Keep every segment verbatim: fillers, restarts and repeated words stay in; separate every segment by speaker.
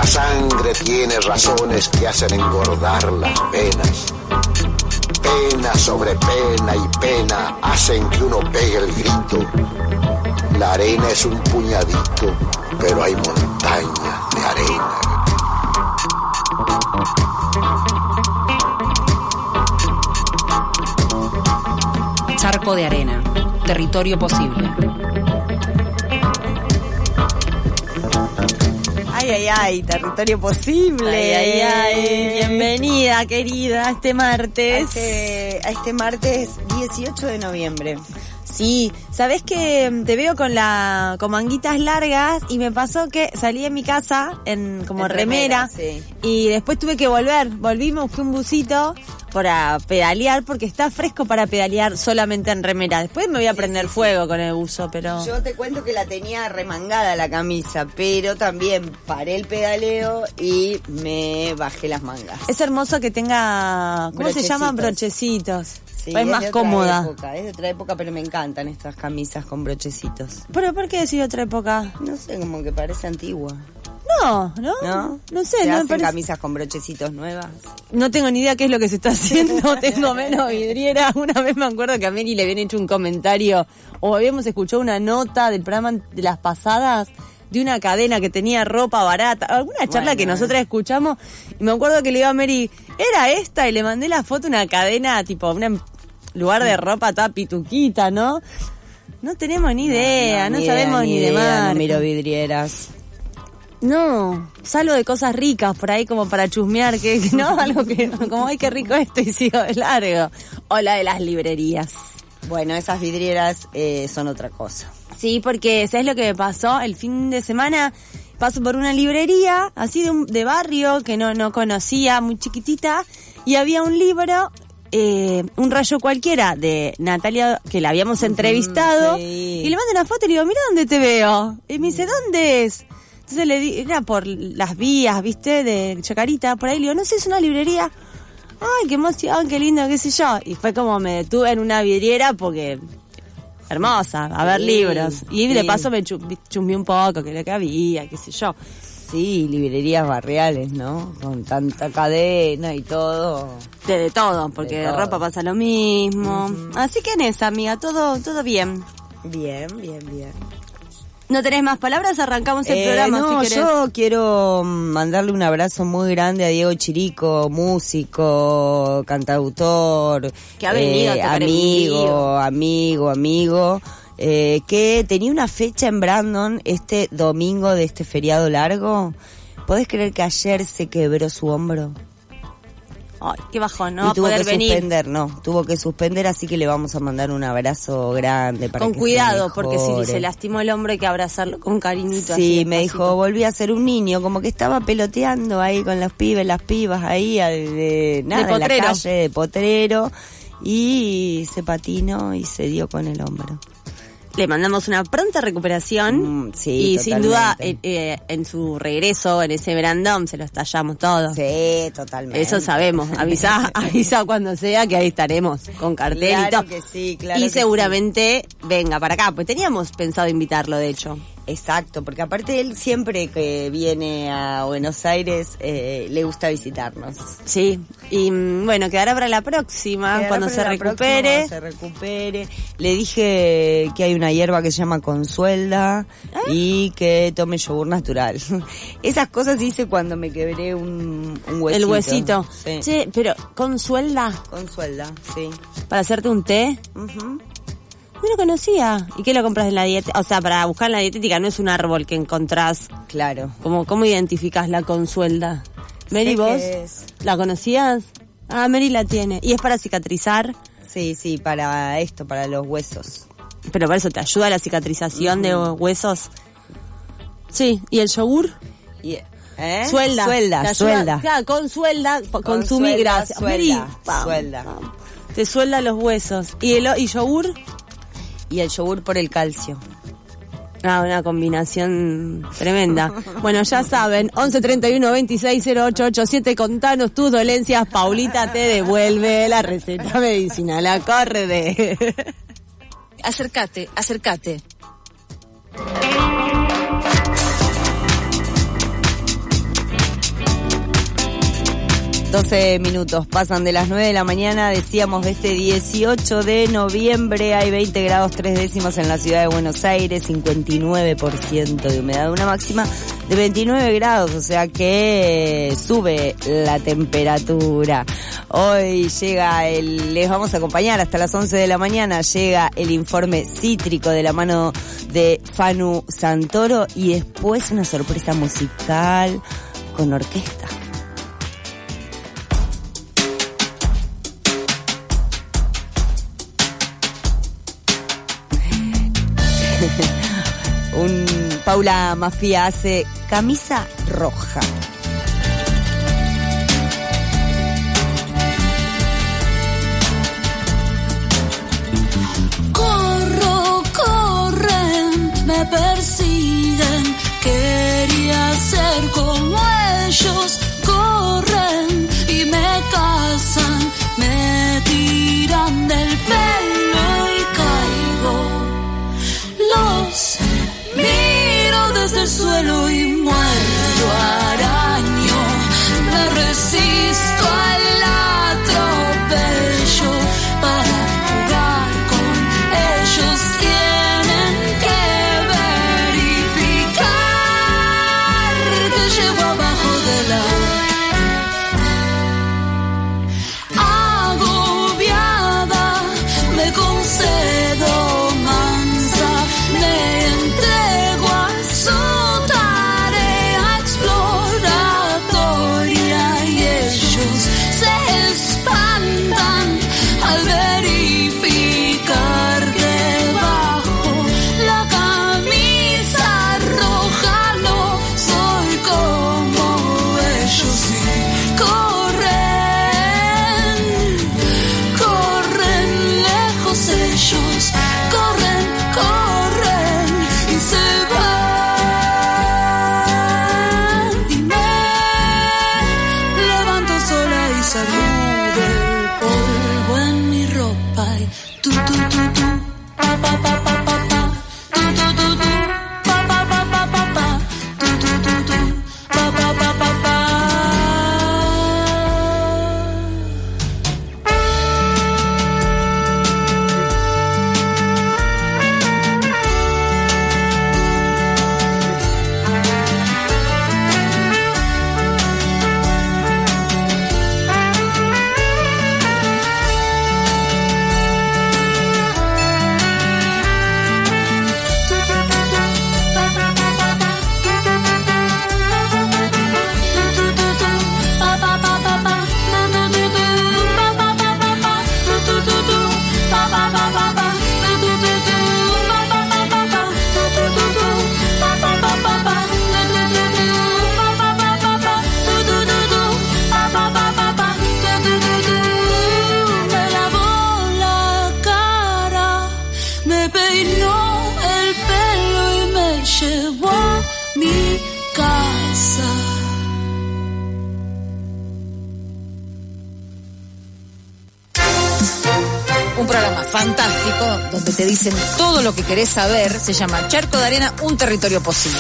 Speaker 1: La sangre tiene razones que hacen engordar las venas. Pena sobre pena y pena hacen que uno pegue el grito. La arena es un puñadito, pero hay montañas de arena.
Speaker 2: Charco de arena, territorio posible.
Speaker 3: Ay, ay, ay, territorio posible.
Speaker 4: Ay, ay, ay. Bienvenida, querida, a este martes.
Speaker 3: A este, a este martes dieciocho de noviembre.
Speaker 4: Sí, sabés que te veo con la con manguitas largas y me pasó que salí de mi casa en como en remera, remera sí. Y después tuve que volver, volví, me busqué un busito para pedalear porque está fresco para pedalear solamente en remera. Después me voy a sí, prender sí, fuego sí. con el buzo, pero...
Speaker 3: Yo te cuento que la tenía remangada la camisa, pero también paré el pedaleo y me bajé las mangas.
Speaker 4: Es hermoso que tenga, ¿cómo se llaman? Brochecitos. Sí, es, es más cómoda.
Speaker 3: Época, es de otra época, pero me encantan estas camisas con brochecitos.
Speaker 4: ¿Pero por qué decís otra época?
Speaker 3: No sé, como que parece antigua.
Speaker 4: No, ¿no?
Speaker 3: ¿No?
Speaker 4: No sé.
Speaker 3: ¿Se
Speaker 4: no
Speaker 3: hacen
Speaker 4: parece...
Speaker 3: camisas con brochecitos nuevas?
Speaker 4: No tengo ni idea qué es lo que se está haciendo. Tengo menos vidriera. Una vez me acuerdo que a Mary le habían hecho un comentario o habíamos escuchado una nota del programa de las pasadas de una cadena que tenía ropa barata, alguna charla bueno, que nosotras escuchamos, y me acuerdo que le iba a Mary, era esta, y le mandé la foto, una cadena, tipo, un lugar de ropa toda pituquita, ¿no? No tenemos ni idea, no, no, no ni sabemos idea, ni, ni de marca.
Speaker 3: No miro vidrieras.
Speaker 4: No, salvo de cosas ricas por ahí como para chusmear, que, que no, algo que, como, ay, qué rico esto, y sigo de largo. O la de las librerías.
Speaker 3: Bueno, esas vidrieras eh, son otra cosa.
Speaker 4: Sí, porque ¿sabes lo que me pasó? El fin de semana paso por una librería, así de, un, de barrio, que no, no conocía, muy chiquitita, y había un libro, eh, un rayo cualquiera, de Natalia, que la habíamos entrevistado, mm, sí. Y le mando una foto y le digo, mira dónde te veo. Y me dice, ¿dónde es? Entonces le di, era por las vías, ¿viste? De Chacarita, por ahí le digo, no sé, es una librería. Ay, qué emoción, qué lindo, qué sé yo. Y fue como me detuve en una vidriera porque... hermosa, a ver sí, libros. Y sí. De paso me chumé un poco, que era que había, qué sé yo.
Speaker 3: Sí, librerías barriales, ¿no? Con tanta cadena y todo.
Speaker 4: De, de todo, porque de, de ropa pasa lo mismo. Uh-huh. Así que en esa, amiga, todo todo bien.
Speaker 3: Bien, bien, bien.
Speaker 4: ¿No tenés más palabras? Arrancamos el eh, programa,
Speaker 3: no,
Speaker 4: si querés.
Speaker 3: Yo quiero mandarle un abrazo muy grande a Diego Chirico, músico, cantautor.
Speaker 4: Que ha venido eh, a
Speaker 3: amigo, amigo, amigo, eh, que tenía una fecha en Brandon este domingo de este feriado largo. ¿Podés creer que ayer se quebró su hombro?
Speaker 4: Ay, qué bajón, no va a
Speaker 3: tuvo
Speaker 4: poder
Speaker 3: que
Speaker 4: venir.
Speaker 3: suspender, no, tuvo que suspender, así que le vamos a mandar un abrazo grande para
Speaker 4: con
Speaker 3: que
Speaker 4: cuidado,
Speaker 3: se
Speaker 4: porque si se lastimó el hombro hay que abrazarlo con cariñito.
Speaker 3: Sí,
Speaker 4: así
Speaker 3: me dijo, volví a ser un niño, como que estaba peloteando ahí con los pibes, las pibas ahí, de, nada,
Speaker 4: de
Speaker 3: en la calle, de potrero, y se patinó y se dio con el hombro.
Speaker 4: Le mandamos una pronta recuperación
Speaker 3: mm, sí,
Speaker 4: y
Speaker 3: totalmente.
Speaker 4: Sin duda eh, eh, en su regreso en ese Brandon se lo estallamos todo.
Speaker 3: Sí, totalmente.
Speaker 4: Eso sabemos. Avisa, avisa cuando sea que ahí estaremos con cartel
Speaker 3: claro
Speaker 4: y todo.
Speaker 3: Que sí, claro
Speaker 4: y
Speaker 3: que
Speaker 4: seguramente sí. Venga para acá, pues teníamos pensado invitarlo de hecho.
Speaker 3: Exacto, porque aparte él siempre que viene a Buenos Aires eh, le gusta visitarnos.
Speaker 4: Sí, y bueno, quedará para la próxima, quedará cuando se recupere.
Speaker 3: Próxima, se recupere. Le dije que hay una hierba que se llama Consuelda ¿Eh? Y que tome yogur natural. Esas cosas hice cuando me quebré un, un huesito.
Speaker 4: El huesito.
Speaker 3: Sí.
Speaker 4: Che, pero Consuelda.
Speaker 3: Consuelda, sí.
Speaker 4: ¿Para hacerte un té?
Speaker 3: Uh-huh.
Speaker 4: No lo conocía. ¿Y qué lo compras en la dietética? O sea, para buscar en la dietética no es un árbol que encontrás.
Speaker 3: Claro.
Speaker 4: ¿Cómo, cómo identificás la Consuelda? Mary, ¿vos la conocías? Ah, Mary la tiene. ¿Y es para cicatrizar?
Speaker 3: Sí, sí, para esto, para los huesos.
Speaker 4: Pero para eso te ayuda la cicatrización uh-huh. de huesos. Sí, ¿y el yogur?
Speaker 3: Y, ¿eh?
Speaker 4: Suelda.
Speaker 3: Suelda, suelda.
Speaker 4: Claro, con suelda, consumí grasa.
Speaker 3: Suelda,
Speaker 4: Mary,
Speaker 3: suelda.
Speaker 4: Te suelda los huesos. ¿Y el y yogur?
Speaker 3: Y el yogur por el calcio.
Speaker 4: Ah, una combinación tremenda. Bueno, ya saben, once treinta y uno veintiséis cero ocho ochenta y siete, contanos tus dolencias. Paulita te devuelve la receta medicinal. La corre de...
Speaker 2: Acércate, acércate.
Speaker 3: doce minutos pasan de las nueve de la mañana, decíamos de este dieciocho de noviembre, hay veinte grados tres décimos en la ciudad de Buenos Aires, cincuenta y nueve por ciento de humedad, una máxima de veintinueve grados, o sea que sube la temperatura. Hoy llega el, les vamos a acompañar hasta las once de la mañana, llega el informe cítrico de la mano de Fanu Santoro y después una sorpresa musical con orquesta. Un Paula Mafia hace Camisa Roja.
Speaker 5: Corro, corren, me persiguen, quería ser como ellos, corren y me cazan, me tiran del pelo y caigo. Los miro desde el suelo y muerdo, araño, me resisto al atropello. Para jugar con ellos tienen que verificar que llevo abajo de la agobiada, me concedo. Me entrego a su tarea exploratoria y ellos se espantan al verificar debajo la camisa roja. No soy como ellos y corren, corren lejos ellos, corren, corren y se van y me levanto sola y saludo el polvo en mi ropa y tu tu tu tu pa pa pa pa pa pa tu tu tu tu pa pa pa pa pa pa tu tu tu tu pa pa pa pa pa.
Speaker 2: Un programa fantástico donde te dicen todo lo que querés saber. Se llama Charco de Arena, un territorio posible.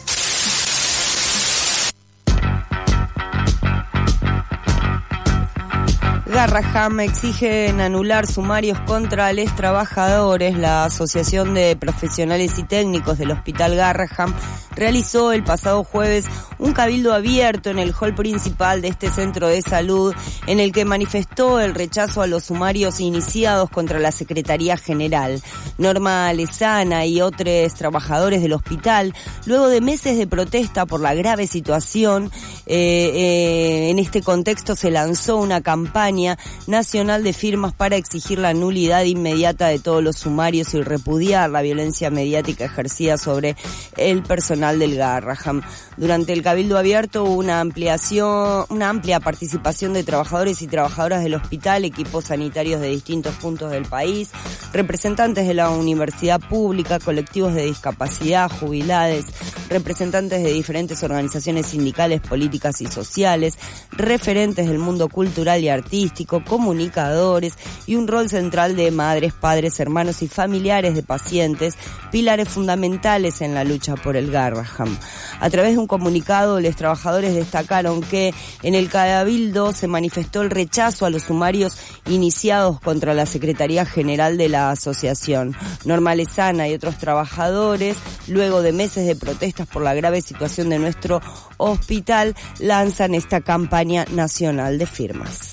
Speaker 3: Garraham exigen anular sumarios contra los trabajadores. La Asociación de Profesionales y Técnicos del Hospital Garraham realizó el pasado jueves un cabildo abierto en el hall principal de este centro de salud, en el que manifestó el rechazo a los sumarios iniciados contra la Secretaría General. Norma Lezana y otros trabajadores del hospital, luego de meses de protesta por la grave situación, eh, eh, en este contexto se lanzó una campaña nacional de firmas para exigir la nulidad inmediata de todos los sumarios y repudiar la violencia mediática ejercida sobre el personal del Garraham. Durante el cabildo abierto hubo una ampliación, una amplia participación de trabajadores y trabajadoras del hospital, equipos sanitarios de distintos puntos del país, representantes de la universidad pública, colectivos de discapacidad, jubilados, representantes de diferentes organizaciones sindicales, políticas y sociales, referentes del mundo cultural y artístico, comunicadores y un rol central de madres, padres, hermanos y familiares de pacientes, pilares fundamentales en la lucha por el Garraham. A través de un comunicado, los trabajadores destacaron que en el Cabildo se manifestó el rechazo a los sumarios iniciados contra la Secretaría General de la Asociación. Norma Lezana y otros trabajadores, luego de meses de protestas por la grave situación de nuestro hospital, lanzan esta campaña nacional de firmas.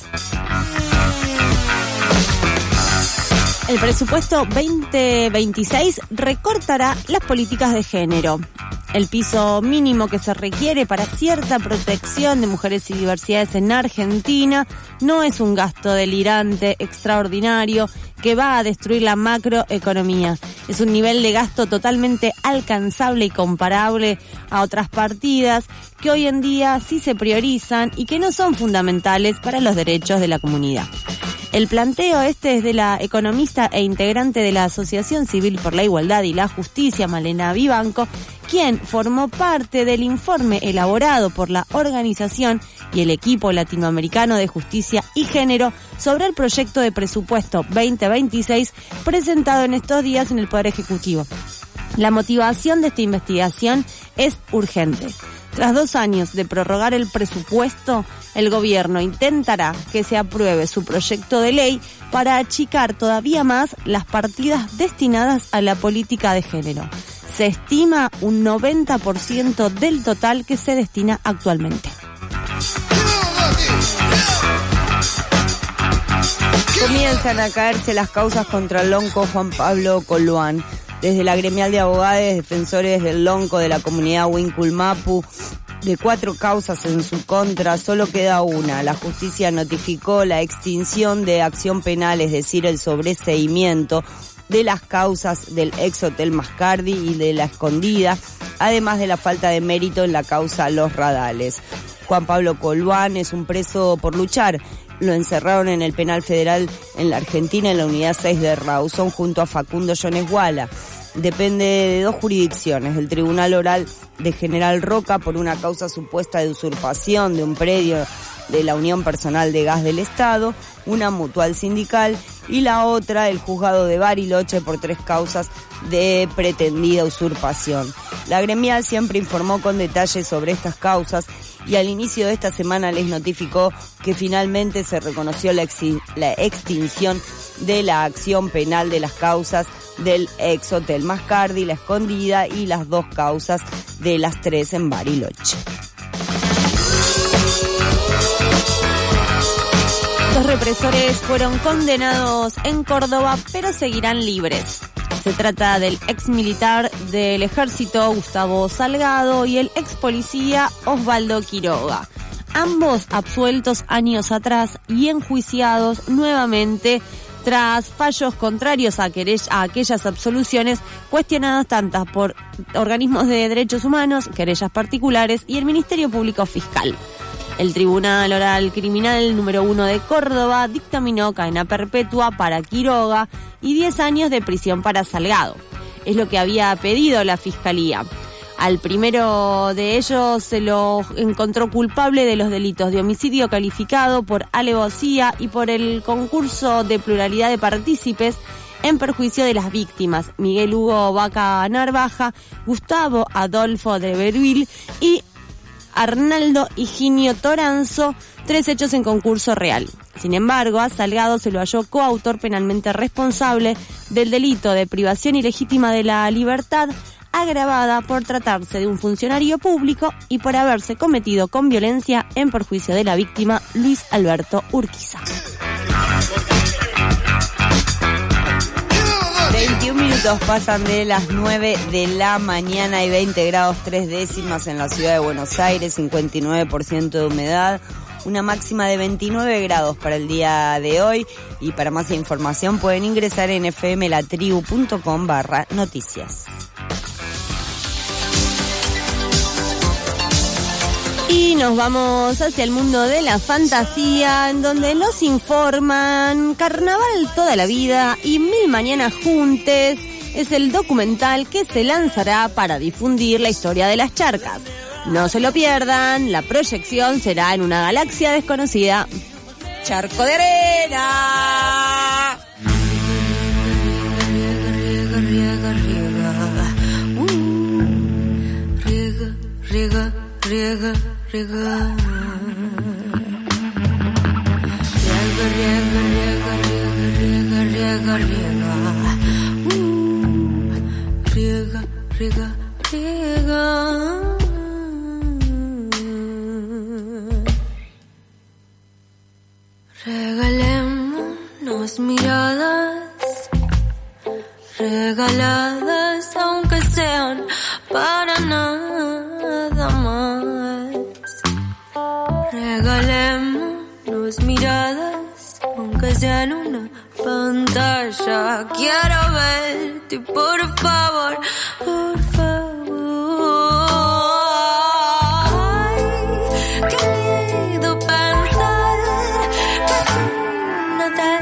Speaker 4: El presupuesto veinte veintiséis recortará las políticas de género. El piso mínimo que se requiere para cierta protección de mujeres y diversidades en Argentina no es un gasto delirante, extraordinario, que va a destruir la macroeconomía. Es un nivel de gasto totalmente alcanzable y comparable a otras partidas que hoy en día sí se priorizan y que no son fundamentales para los derechos de la comunidad. El planteo este es de la economista e integrante de la Asociación Civil por la Igualdad y la Justicia, Malena Vivanco, quien formó parte del informe elaborado por la organización y el equipo latinoamericano de justicia y género sobre el proyecto de presupuesto veinte veintiséis presentado en estos días en el Poder Ejecutivo. La motivación de esta investigación es urgente. Tras dos años de prorrogar el presupuesto, el gobierno intentará que se apruebe su proyecto de ley para achicar todavía más las partidas destinadas a la política de género. Se estima un noventa por ciento del total que se destina actualmente.
Speaker 3: Comienzan a caerse las causas contra el lonco Juan Pablo Coluán. Desde la gremial de abogados, defensores del lonco de la comunidad Huincul-Mapu, de cuatro causas en su contra, solo queda una. La justicia notificó la extinción de acción penal, es decir, el sobreseimiento de las causas del ex Hotel Mascardi y de La Escondida, además de la falta de mérito en la causa Los Radales. Juan Pablo Coluán es un preso por luchar. Lo encerraron en el penal federal en la Argentina, en la unidad seis de Rawson, junto a Facundo Jones Guala. Depende de dos jurisdicciones, el Tribunal Oral de General Roca por una causa supuesta de usurpación de un predio de la Unión Personal de Gas del Estado, una mutual sindical, y la otra, el Juzgado de Bariloche, por tres causas de pretendida usurpación. La gremial siempre informó con detalles sobre estas causas y al inicio de esta semana les notificó que finalmente se reconoció la, ex- la extinción de la acción penal de las causas del ex Hotel Mascardi, La Escondida y las dos causas de las tres en Bariloche.
Speaker 4: Los represores fueron condenados en Córdoba, pero seguirán libres. Se trata del ex militar del ejército Gustavo Salgado y el ex policía Osvaldo Quiroga. Ambos absueltos años atrás y enjuiciados nuevamente tras fallos contrarios a, querell- a aquellas absoluciones cuestionadas tantas por organismos de derechos humanos, querellas particulares y el Ministerio Público Fiscal. El Tribunal Oral Criminal número uno de Córdoba dictaminó cadena perpetua para Quiroga y diez años de prisión para Salgado. Es lo que había pedido la Fiscalía. Al primero de ellos se lo encontró culpable de los delitos de homicidio calificado por alevosía y por el concurso de pluralidad de partícipes en perjuicio de las víctimas, Miguel Hugo Vaca Narvaja, Gustavo Adolfo de Beruil y Arnaldo Higinio Toranzo, tres hechos en concurso real. Sin embargo, a Salgado se lo halló coautor penalmente responsable del delito de privación ilegítima de la libertad, agravada por tratarse de un funcionario público y por haberse cometido con violencia en perjuicio de la víctima Luis Alberto Urquiza.
Speaker 3: veintiún minutos pasan de las nueve de la mañana y veinte grados tres décimas en la ciudad de Buenos Aires, cincuenta y nueve por ciento de humedad, una máxima de veintinueve grados para el día de hoy. Y para más información pueden ingresar en fmlatribu.com barra noticias.
Speaker 4: Y nos vamos hacia el mundo de la fantasía, en donde nos informan Carnaval toda la vida y Mil mañanas juntes es el documental que se lanzará para difundir la historia de las charcas. No se lo pierdan, la proyección será en una galaxia desconocida.
Speaker 2: Charco de arena.
Speaker 5: Riega, riega, riega. Uh, riega, riega, riega, riega. Riega, riega, riega, riega, riega, riega. Uh, riega, riega, riega. Regalémonos miradas regaladas, aunque sean para nada más. Regalémonos miradas, aunque sean una pantalla. Quiero verte, por favor, por favor. Ay, qué miedo pensar que tú no te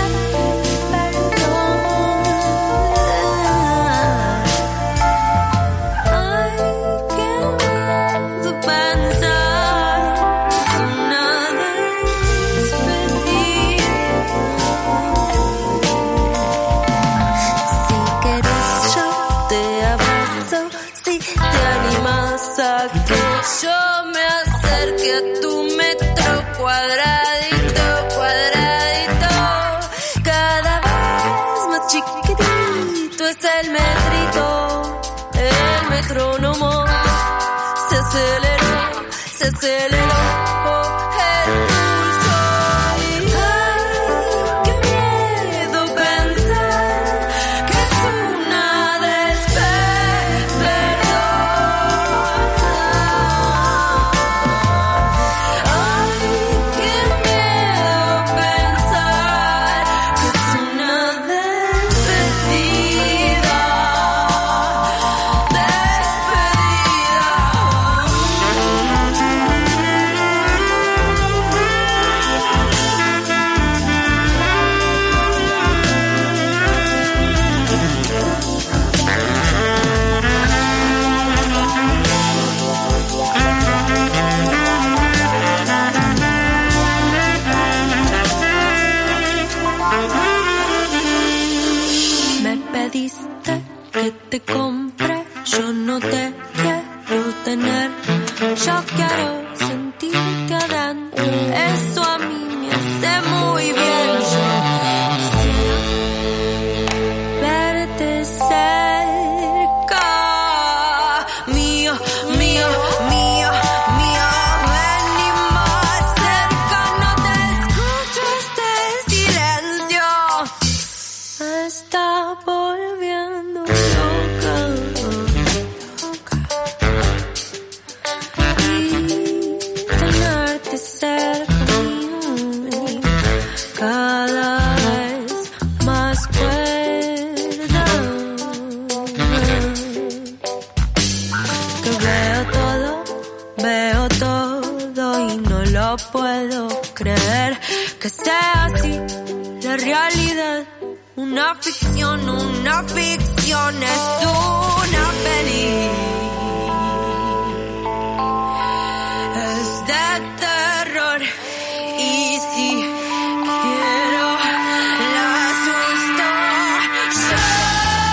Speaker 5: yo me acerque a tu metro cuadradito, cuadradito. Cada vez más chiquitito es el metrito. El metrónomo se aceleró, se aceleró. El pulso. Ay, qué miedo pensar que es una desperdicio. Que te compre, yo no te quiero tener, yo quiero sentirte adentro, eso a mí me hace muy bien. Yo quisiera verte cerca, mío, mío, mío, mío, ven y más cerca, no te escucho este silencio, me está volviendo loca, y tenerte cerca mío, cada vez más cuerda, que veo todo, veo todo y no lo puedo creer, que sea así la realidad. Una ficción, una ficción es una peli. Es de terror. Y si quiero, la asusto yo.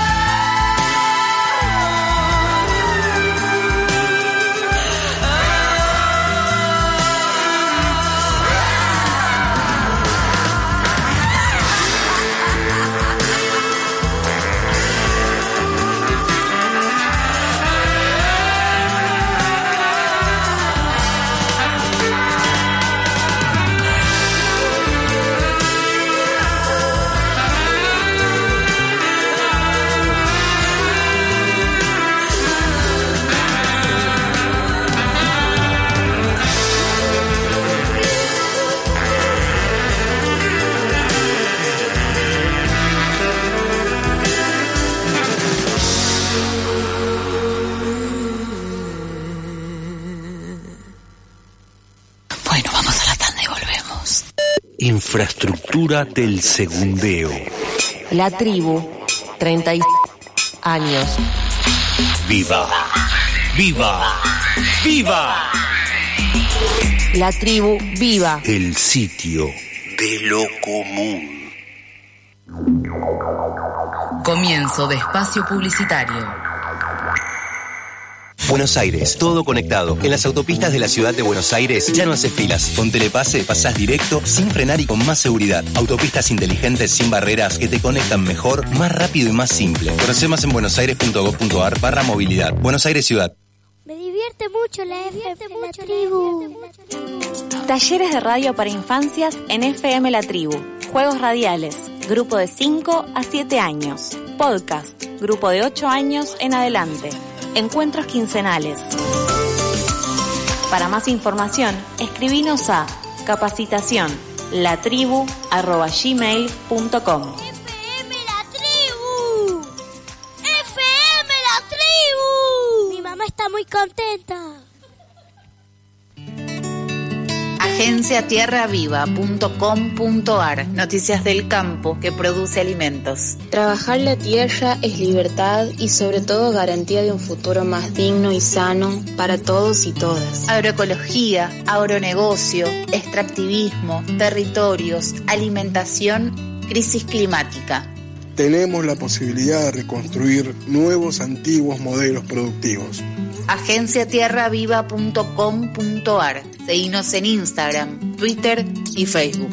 Speaker 6: Infraestructura del segundeo.
Speaker 7: La tribu, treinta y años.
Speaker 6: ¡Viva! ¡Viva! ¡Viva!
Speaker 7: La tribu viva.
Speaker 6: El sitio de lo común.
Speaker 8: Comienzo de espacio publicitario. Buenos Aires, todo conectado. En las autopistas de la ciudad de Buenos Aires ya no haces filas. Con Telepase pasás directo, sin frenar y con más seguridad. Autopistas inteligentes sin barreras que te conectan mejor, más rápido y más simple. Conoce más en buenosaires.gov.ar barra movilidad. Buenos Aires Ciudad.
Speaker 9: Me divierte mucho la F M La Tribu.
Speaker 10: Talleres de radio para infancias en F M La Tribu. Juegos radiales, grupo de cinco a siete años. Podcast, grupo de ocho años en adelante. Encuentros quincenales. Para más información, escribinos a capacitación latribu arroba gmail punto com.
Speaker 9: F M La Tribu. F M La Tribu. Mi mamá está muy contenta.
Speaker 11: agencia tierra viva punto com punto ar. Noticias del campo que produce alimentos.
Speaker 12: Trabajar la tierra es libertad y sobre todo garantía de un futuro más digno y sano para todos y todas.
Speaker 11: Agroecología, agronegocio, extractivismo, territorios, alimentación, crisis climática.
Speaker 13: Tenemos la posibilidad de reconstruir nuevos antiguos modelos productivos.
Speaker 11: agencia tierra viva punto com punto ar. Seguinos en Instagram, Twitter y Facebook.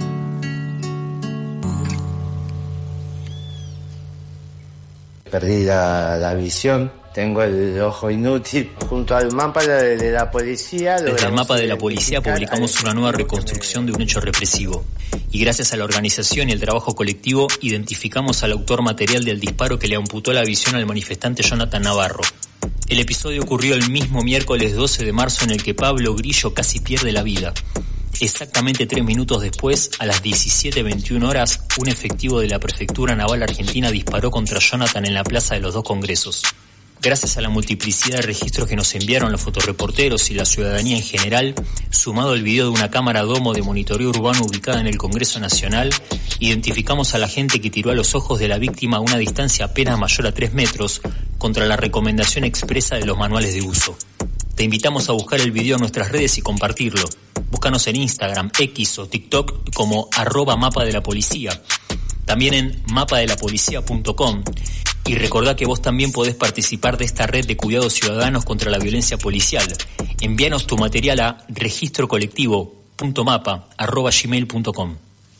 Speaker 14: Perdí la, la visión, tengo el ojo inútil. Junto al mapa de, de la policía...
Speaker 15: Desde el mapa de la policía publicamos una nueva reconstrucción de un hecho represivo. Y gracias a la organización y el trabajo colectivo, identificamos al autor material del disparo que le amputó la visión al manifestante Jonathan Navarro. El episodio ocurrió el mismo miércoles doce de marzo en el que Pablo Grillo casi pierde la vida. Exactamente tres minutos después, a las diecisiete veintiuna horas, un efectivo de la Prefectura Naval Argentina disparó contra Jonathan en la Plaza de los Dos Congresos. Gracias a la multiplicidad de registros que nos enviaron los fotoreporteros y la ciudadanía en general, sumado al video de una cámara domo de monitoreo urbano ubicada en el Congreso Nacional, identificamos a la gente que tiró a los ojos de la víctima a una distancia apenas mayor a tres metros, contra la recomendación expresa de los manuales de uso. Te invitamos a buscar el video en nuestras redes y compartirlo. Búscanos en Instagram, X o TikTok como arroba mapa de la policía. También en mapa de la policía punto com. Y recordá que vos también podés participar de esta red de cuidados ciudadanos contra la violencia policial. Envíanos tu material a registrocolectivo punto mapa arroba gmail punto com.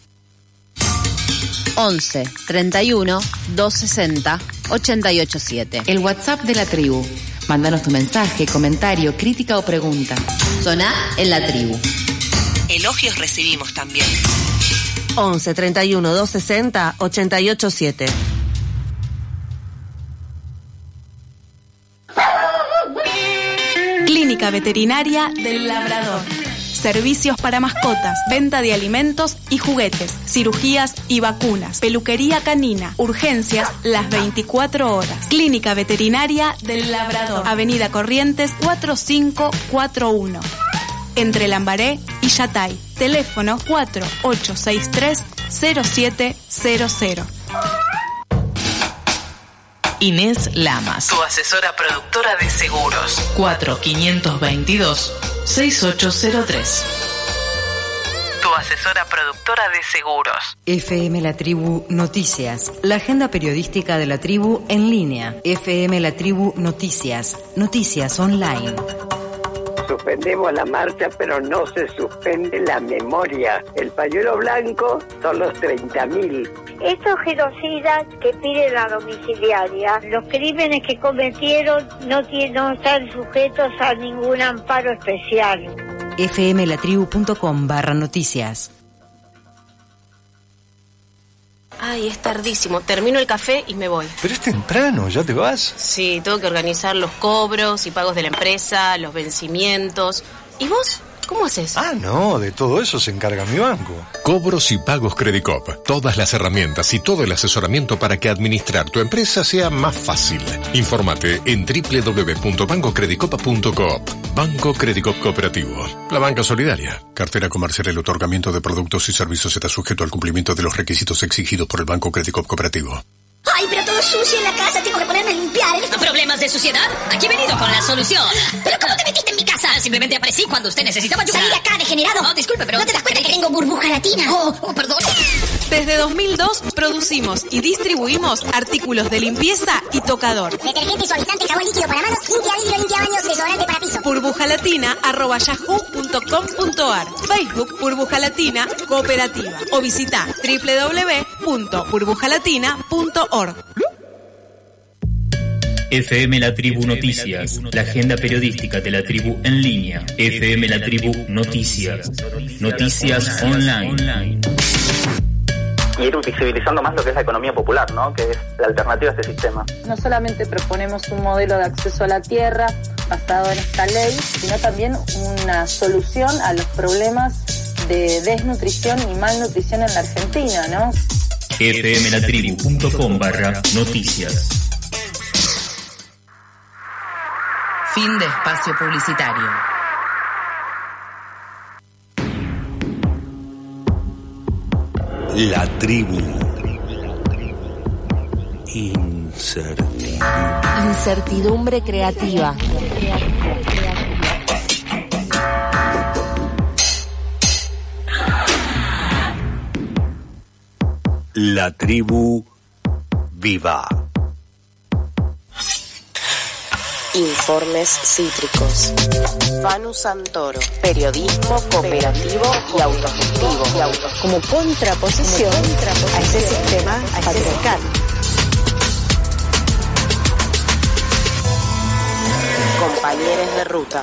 Speaker 16: once, treinta y uno, doscientos sesenta, ochenta y ocho siete.
Speaker 7: El WhatsApp de la tribu. Mándanos tu mensaje, comentario, crítica o pregunta.
Speaker 16: Soná en la tribu.
Speaker 7: Elogios recibimos también.
Speaker 17: once, treinta y uno, doscientos sesenta, ochenta y ocho siete.
Speaker 18: Clínica Veterinaria del Labrador. Servicios para mascotas, venta de alimentos y juguetes, cirugías y vacunas, peluquería canina, urgencias las veinticuatro horas. Clínica Veterinaria del Labrador, Avenida Corrientes cuatro cinco cuatro uno, entre Lambaré y Yatay. Teléfono cuatro ocho seis tres cero siete cero cero.
Speaker 19: Inés Lamas,
Speaker 20: tu asesora productora de seguros.
Speaker 19: cuatro cinco dos, seis ocho cero tres.
Speaker 20: Tu asesora productora de seguros.
Speaker 21: F M La Tribu Noticias, la agenda periodística de la tribu en línea. F M La Tribu Noticias, noticias online.
Speaker 22: Suspendemos la marcha, pero no se suspende la memoria. El pañuelo blanco son los treinta mil.
Speaker 23: Estos genocidas que piden la domiciliaria, los crímenes que cometieron no, tienen, no están sujetos a ningún amparo especial.
Speaker 21: F M La Tribu punto com barra noticias.
Speaker 24: Ay, es tardísimo. Termino el café y me voy.
Speaker 25: Pero es temprano, ¿ya te vas?
Speaker 24: Sí, tengo que organizar los cobros y pagos de la empresa, los vencimientos. ¿Y vos? ¿Cómo haces?
Speaker 25: Ah, no, de todo eso se encarga mi banco.
Speaker 26: Cobros y pagos Credicop. Todas las herramientas y todo el asesoramiento para que administrar tu empresa sea más fácil. Infórmate en doble u doble u doble u punto banco credicop punto coop. Banco Credicop Cooperativo. La banca solidaria. Cartera comercial. El otorgamiento de productos y servicios está sujeto al cumplimiento de los requisitos exigidos por el Banco Credicop Cooperativo.
Speaker 9: Ay, pero todo sucio en la casa, tengo que ponerme a limpiar.
Speaker 27: ¿Problemas de suciedad? Aquí he venido con la solución.
Speaker 9: ¿Pero cómo te metiste en mi casa?
Speaker 1: simplemente aparecí cuando usted necesitaba ayuda.
Speaker 9: ¡Salí de acá, degenerado!
Speaker 1: No, disculpe, pero...
Speaker 9: ¿No te das cuenta que tengo burbuja latina?
Speaker 1: Oh, oh, perdón.
Speaker 18: Desde dos mil dos producimos y distribuimos artículos de limpieza y tocador.
Speaker 9: Detergente, suavizante, jabón líquido para manos, limpia vidrio, limpia baños, desodorante para piso.
Speaker 18: burbujalatina arroba yahoo punto com punto ar. Facebook Burbuja Latina Cooperativa. O visita doble u doble u doble u punto burbujalatina punto org.
Speaker 15: F M La Tribu Noticias, la agenda periodística de la tribu en línea. F M La Tribu Noticias, noticias online.
Speaker 2: Y ir visibilizando más lo que es la economía popular, ¿no? Que es la alternativa a este sistema.
Speaker 3: No solamente proponemos un modelo de acceso a la tierra basado en esta ley, sino también una solución a los problemas de desnutrición y malnutrición en la Argentina, ¿no?
Speaker 15: F M La Tribu punto com barra noticias.
Speaker 21: Fin de espacio publicitario.
Speaker 4: La tribu. Incertidumbre.
Speaker 21: Incertidumbre creativa.
Speaker 4: La tribu viva.
Speaker 5: Informes cítricos. Fanu Santoro. Periodismo cooperativo y autogestivo. Y auto. Como contraposición, Como contraposición a ese sistema patriarcal. Compañeros de ruta.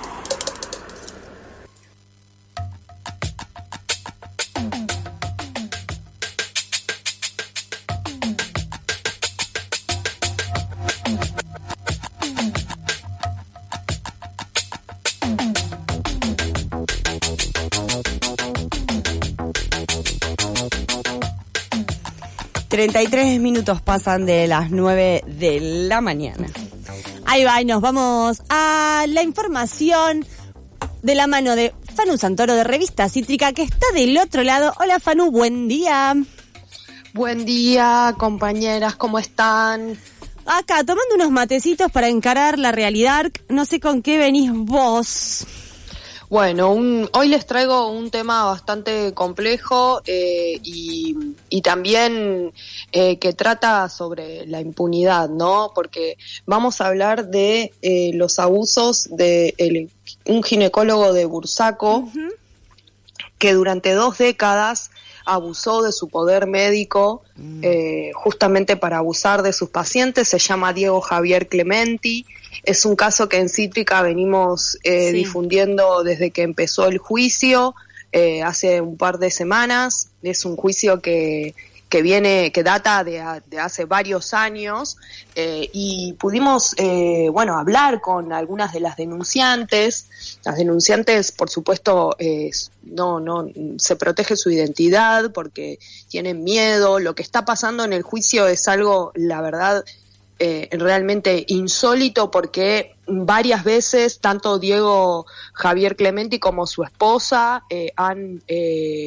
Speaker 6: treinta y tres minutos pasan de las nueve de la mañana. Ahí va, y nos vamos a la información de la mano de Fanu Santoro de Revista Cítrica, que está del otro lado. Hola Fanu, buen día.
Speaker 27: Buen día, compañeras, ¿cómo están?
Speaker 6: Acá, tomando unos matecitos para encarar la realidad. No sé con qué venís vos.
Speaker 27: Bueno, un, hoy les traigo un tema bastante complejo eh, y, y también eh, que trata sobre la impunidad, ¿no? Porque vamos a hablar de eh, los abusos de el, un ginecólogo de Bursaco, uh-huh, que durante dos décadas abusó de su poder médico mm. eh, justamente para abusar de sus pacientes. Se llama Diego Javier Clementi. Es un caso que en Cítrica venimos eh, sí. difundiendo desde que empezó el juicio, eh, hace un par de semanas. Es un juicio que, que viene, que data de, de hace varios años, eh, y pudimos, eh, bueno, hablar con algunas de las denunciantes. Las denunciantes, por supuesto, eh, no, no, se protege su identidad porque tienen miedo. Lo que está pasando en el juicio es algo, la verdad, Eh, realmente insólito, porque varias veces tanto Diego Javier Clementi como su esposa eh, han eh,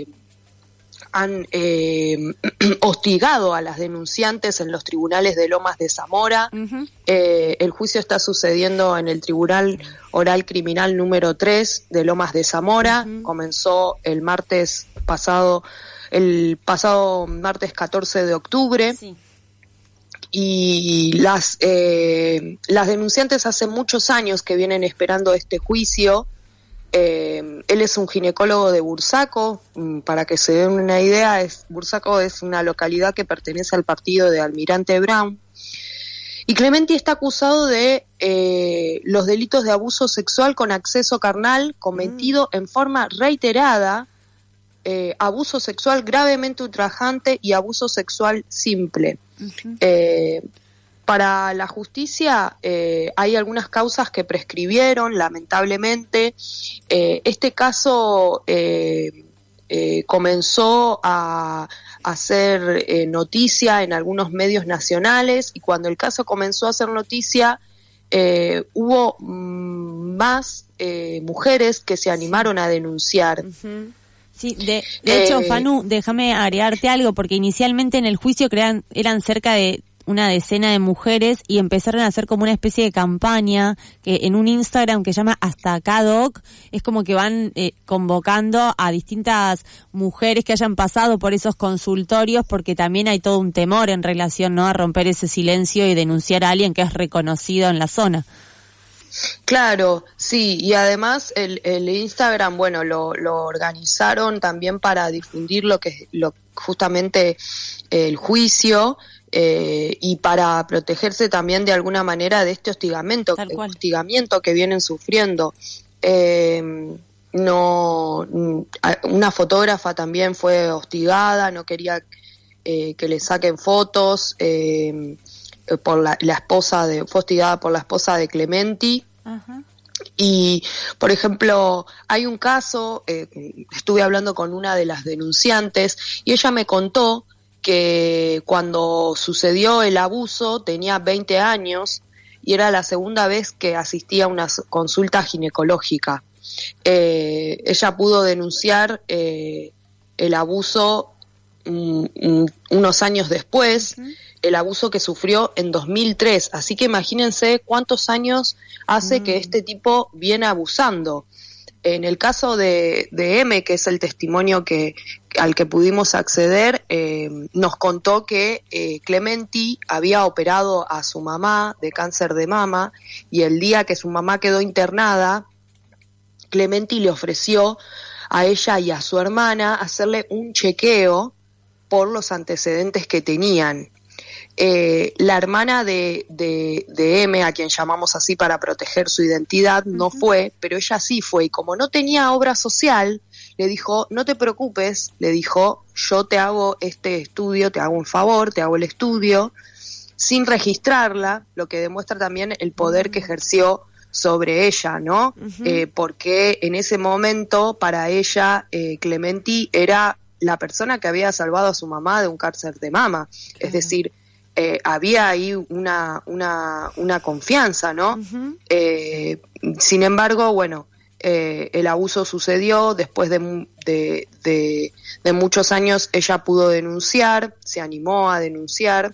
Speaker 27: han eh, hostigado a las denunciantes en los tribunales de Lomas de Zamora. Uh-huh. Eh, el juicio está sucediendo en el Tribunal Oral Criminal número tres de Lomas de Zamora. Uh-huh. Comenzó el martes pasado, el pasado martes catorce de octubre. Sí. Y las eh, las denunciantes hace muchos años que vienen esperando este juicio. Eh, él es un ginecólogo de Bursaco. Para que se den una idea, es, Bursaco es una localidad que pertenece al partido de Almirante Brown. Y Clementi está acusado de eh, los delitos de abuso sexual con acceso carnal cometido mm. en forma reiterada, eh, abuso sexual gravemente ultrajante y abuso sexual simple. Uh-huh. Eh, para la justicia eh, hay algunas causas que prescribieron, lamentablemente. Eh, este caso eh, eh, comenzó a hacer eh, noticia en algunos medios nacionales, y cuando el caso comenzó a hacer noticia eh, hubo mm, más eh, mujeres que se animaron a denunciar.
Speaker 6: Uh-huh. Sí, de, de hecho, eh, Fanu, déjame agregarte algo, porque inicialmente en el juicio crean, eran cerca de una decena de mujeres y empezaron a hacer como una especie de campaña que en un Instagram que se llama Hasta Acá Doc, es como que van eh, convocando a distintas mujeres que hayan pasado por esos consultorios, porque también hay todo un temor en relación, ¿no?, a romper ese silencio y denunciar a alguien que es reconocido en la zona.
Speaker 27: Claro, sí, y además el, el Instagram, bueno, lo, lo organizaron también para difundir lo que lo justamente el juicio eh, y para protegerse también de alguna manera de este hostigamiento, hostigamiento que vienen sufriendo. Eh, no, una fotógrafa también fue hostigada, no quería eh, que le saquen fotos. Eh, por la, la esposa de, fue hostigada por la esposa de Clementi. Ajá. Y, por ejemplo, hay un caso, eh, estuve hablando con una de las denunciantes y ella me contó que cuando sucedió el abuso tenía veinte años y era la segunda vez que asistía a una consulta ginecológica. Eh, ella pudo denunciar eh, el abuso um, um, unos años después, uh-huh. el abuso que sufrió en dos mil tres, así que imagínense cuántos años hace mm. que este tipo viene abusando. En el caso de, de M, que es el testimonio que al que pudimos acceder, eh, nos contó que eh, Clementi había operado a su mamá de cáncer de mama y el día que su mamá quedó internada, Clementi le ofreció a ella y a su hermana hacerle un chequeo por los antecedentes que tenían. Eh, la hermana de, de, de M, a quien llamamos así para proteger su identidad, no uh-huh. fue, pero ella sí fue, y como no tenía obra social, le dijo, no te preocupes, le dijo, yo te hago este estudio, te hago un favor, te hago el estudio, sin registrarla, lo que demuestra también el poder uh-huh. que ejerció sobre ella, ¿no? Uh-huh. Eh, porque en ese momento, para ella, eh, Clementi era la persona que había salvado a su mamá de un cáncer de mama, uh-huh. es decir, Eh, había ahí una una una confianza, ¿no? Uh-huh. Eh, sin embargo, bueno, eh, el abuso sucedió después de, de, de, de muchos años. Ella pudo denunciar, se animó a denunciar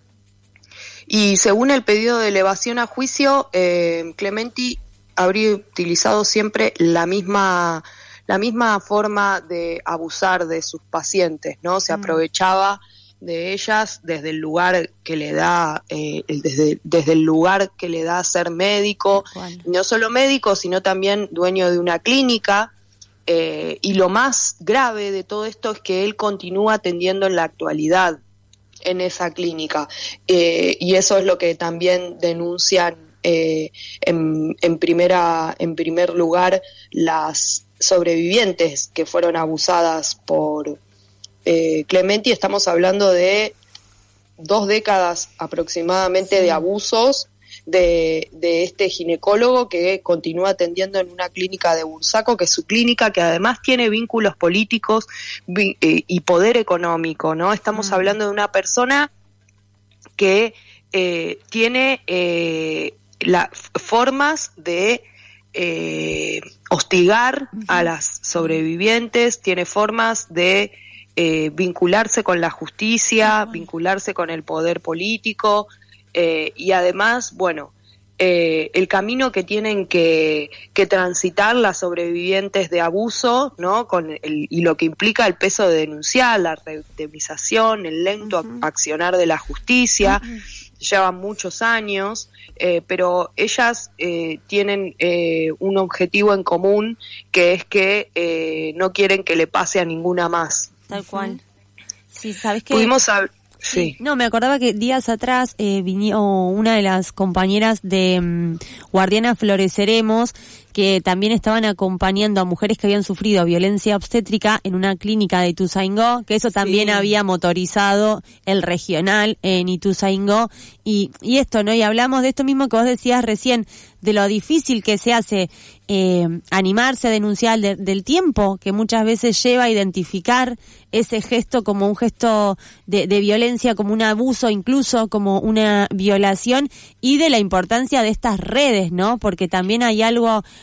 Speaker 27: y según el pedido de elevación a juicio, eh, Clementi habría utilizado siempre la misma la misma forma de abusar de sus pacientes, ¿no? Se uh-huh. aprovechaba de ellas desde el lugar que le da eh, desde desde el lugar que le da ser médico, bueno. no solo médico sino también dueño de una clínica, eh, y lo más grave de todo esto es que él continúa atendiendo en la actualidad en esa clínica, eh, y eso es lo que también denuncian eh, en, en primera en primer lugar las sobrevivientes que fueron abusadas por Eh, Clementi. Estamos hablando de dos décadas aproximadamente sí. de abusos de, de este ginecólogo que continúa atendiendo en una clínica de Bursaco, que es su clínica, que además tiene vínculos políticos vi, eh, y poder económico, ¿no? Estamos mm. hablando de una persona que eh, tiene eh, las formas de eh, hostigar uh-huh. a las sobrevivientes, tiene formas de Eh, vincularse con la justicia, vincularse con el poder político, eh, y además, bueno, eh, el camino que tienen que, que transitar las sobrevivientes de abuso, ¿no? Con el, y lo que implica el peso de denunciar, la revictimización, el lento uh-huh. accionar de la justicia, uh-huh. llevan muchos años, eh, pero ellas eh, tienen eh, un objetivo en común, que es que eh, no quieren que le pase a ninguna más.
Speaker 6: Tal cual. Sí, ¿sabes qué?
Speaker 27: Pudimos hablar... Sí.
Speaker 6: No, me acordaba que días atrás eh, vino una de las compañeras de um, Guardiana Floreceremos, que también estaban acompañando a mujeres que habían sufrido violencia obstétrica en una clínica de Ituzaingó, que eso también sí. había motorizado el regional en Ituzaingó, y, y esto, ¿no? Y hablamos de esto mismo que vos decías recién, de lo difícil que se hace eh, animarse a denunciar, de, del tiempo que muchas veces lleva a identificar ese gesto como un gesto de, de violencia, como un abuso, incluso como una violación, y de la importancia de estas redes, ¿no? Porque también hay algo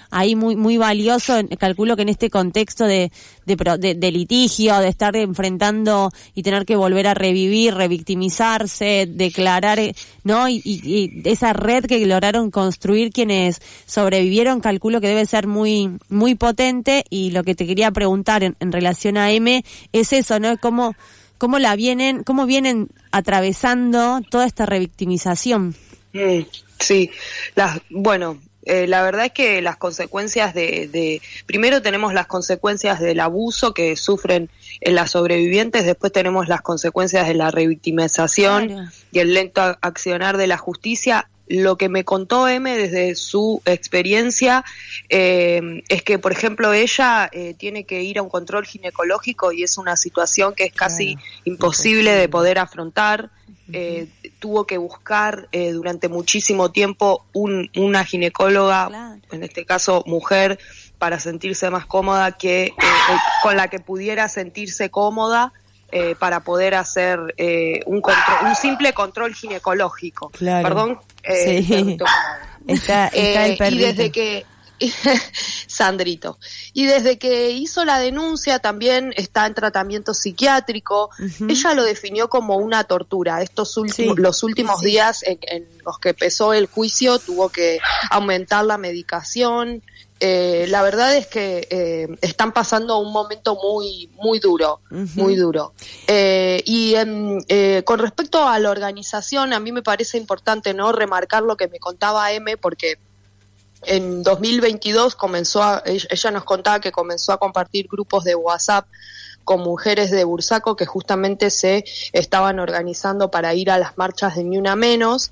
Speaker 6: ahí muy muy valioso, calculo que en este contexto de de, de, de litigio, de estar enfrentando y tener que volver a revivir, revictimizarse, declarar, ¿no? Y, y, y esa red que lograron construir quienes sobrevivieron, calculo que debe ser muy muy potente. Y lo que te quería preguntar en, en relación a M es eso, ¿no? Cómo cómo la vienen, cómo vienen atravesando toda esta revictimización.
Speaker 27: Mm, sí, las, bueno, eh, la verdad es que las consecuencias de, de, primero tenemos las consecuencias del abuso que sufren en las sobrevivientes, después tenemos las consecuencias de la revictimización, claro, y el lento accionar de la justicia. Lo que me contó M desde su experiencia eh, es que, por ejemplo, ella eh, tiene que ir a un control ginecológico y es una situación que es casi claro, imposible de poder afrontar. Eh, tuvo que buscar eh, durante muchísimo tiempo un, una ginecóloga, claro, en este caso mujer, para sentirse más cómoda, que eh, con la que pudiera sentirse cómoda. Eh, para poder hacer eh, un control, un simple control ginecológico. Claro. Perdón. Eh,
Speaker 6: sí. Está, está el perrito.
Speaker 27: Y desde que Sandrito. Y desde que hizo la denuncia también está en tratamiento psiquiátrico. Uh-huh. Ella lo definió como una tortura. Estos últimos, sí, los últimos sí, días en, en los que empezó el juicio tuvo que aumentar la medicación. Eh, la verdad es que eh, están pasando un momento muy muy duro, uh-huh, muy duro. Eh, y eh, con respecto a la organización, a mí me parece importante no remarcar lo que me contaba M, porque en dos mil veintidós comenzó a, ella nos contaba que comenzó a compartir grupos de WhatsApp con mujeres de Bursaco que justamente se estaban organizando para ir a las marchas de Ni Una Menos,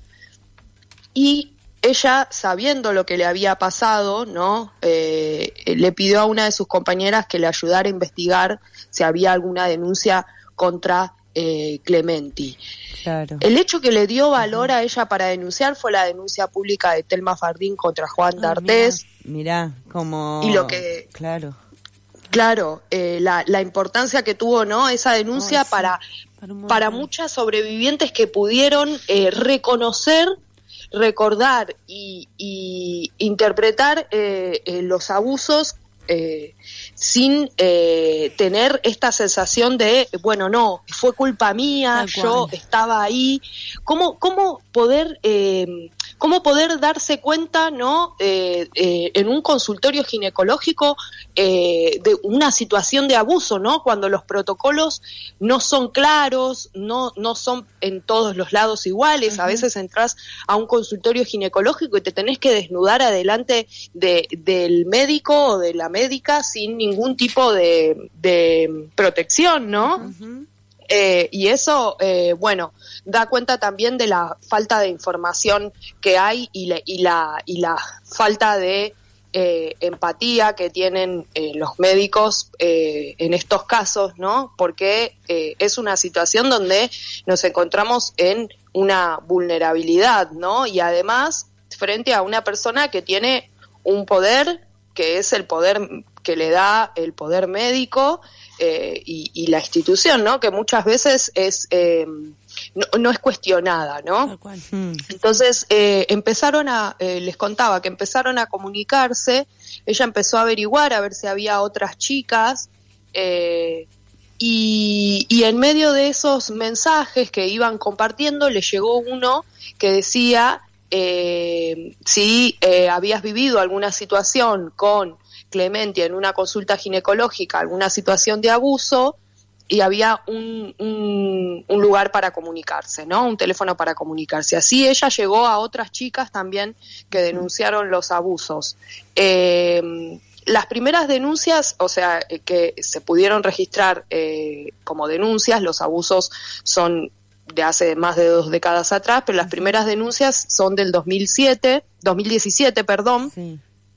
Speaker 27: y ella, sabiendo lo que le había pasado, ¿no? Eh, le pidió a una de sus compañeras que le ayudara a investigar si había alguna denuncia contra eh, Clementi. Claro. El hecho que le dio valor uh-huh. a ella para denunciar fue la denuncia pública de Telma Fardín contra Juan oh, D'Artés.
Speaker 6: Mirá, mirá, como...
Speaker 27: Y lo que...
Speaker 6: Claro.
Speaker 27: Claro, eh, la, la importancia que tuvo, ¿no? Esa denuncia oh, sí. para, para, para muchas sobrevivientes que pudieron eh, reconocer, recordar y, y interpretar eh, eh, los abusos eh, sin eh, tener esta sensación de, bueno, no, fue culpa mía, yo estaba ahí. ¿Cómo, cómo poder... Eh, cómo poder darse cuenta, ¿no? Eh, eh, en un consultorio ginecológico eh, de una situación de abuso, ¿no? Cuando los protocolos no son claros, no no son en todos los lados iguales. Uh-huh. A veces entras a un consultorio ginecológico y te tenés que desnudar adelante de del médico o de la médica sin ningún tipo de, de protección, ¿no? Uh-huh. Eh, y eso, eh, bueno, da cuenta también de la falta de información que hay y la, y la, y la falta de eh, empatía que tienen eh, los médicos eh, en estos casos, ¿no? Porque eh, es una situación donde nos encontramos en una vulnerabilidad, ¿no? Y además, frente a una persona que tiene un poder, que es el poder que le da el poder médico, Eh, y, y la institución, ¿no? Que muchas veces es eh, no, no es cuestionada, ¿no? Entonces eh, empezaron a, eh, les contaba que empezaron a comunicarse. Ella empezó a averiguar a ver si había otras chicas eh, y, y en medio de esos mensajes que iban compartiendo le llegó uno que decía eh, si eh, habías vivido alguna situación con Clementi en una consulta ginecológica, alguna situación de abuso, y había un, un, un lugar para comunicarse, ¿no? Un teléfono para comunicarse. Así ella llegó a otras chicas también que denunciaron los abusos. Eh, las primeras denuncias, o sea, que se pudieron registrar eh, como denuncias, los abusos son de hace más de dos décadas atrás, pero las primeras denuncias son del dos mil siete, dos mil diecisiete, perdón. Sí.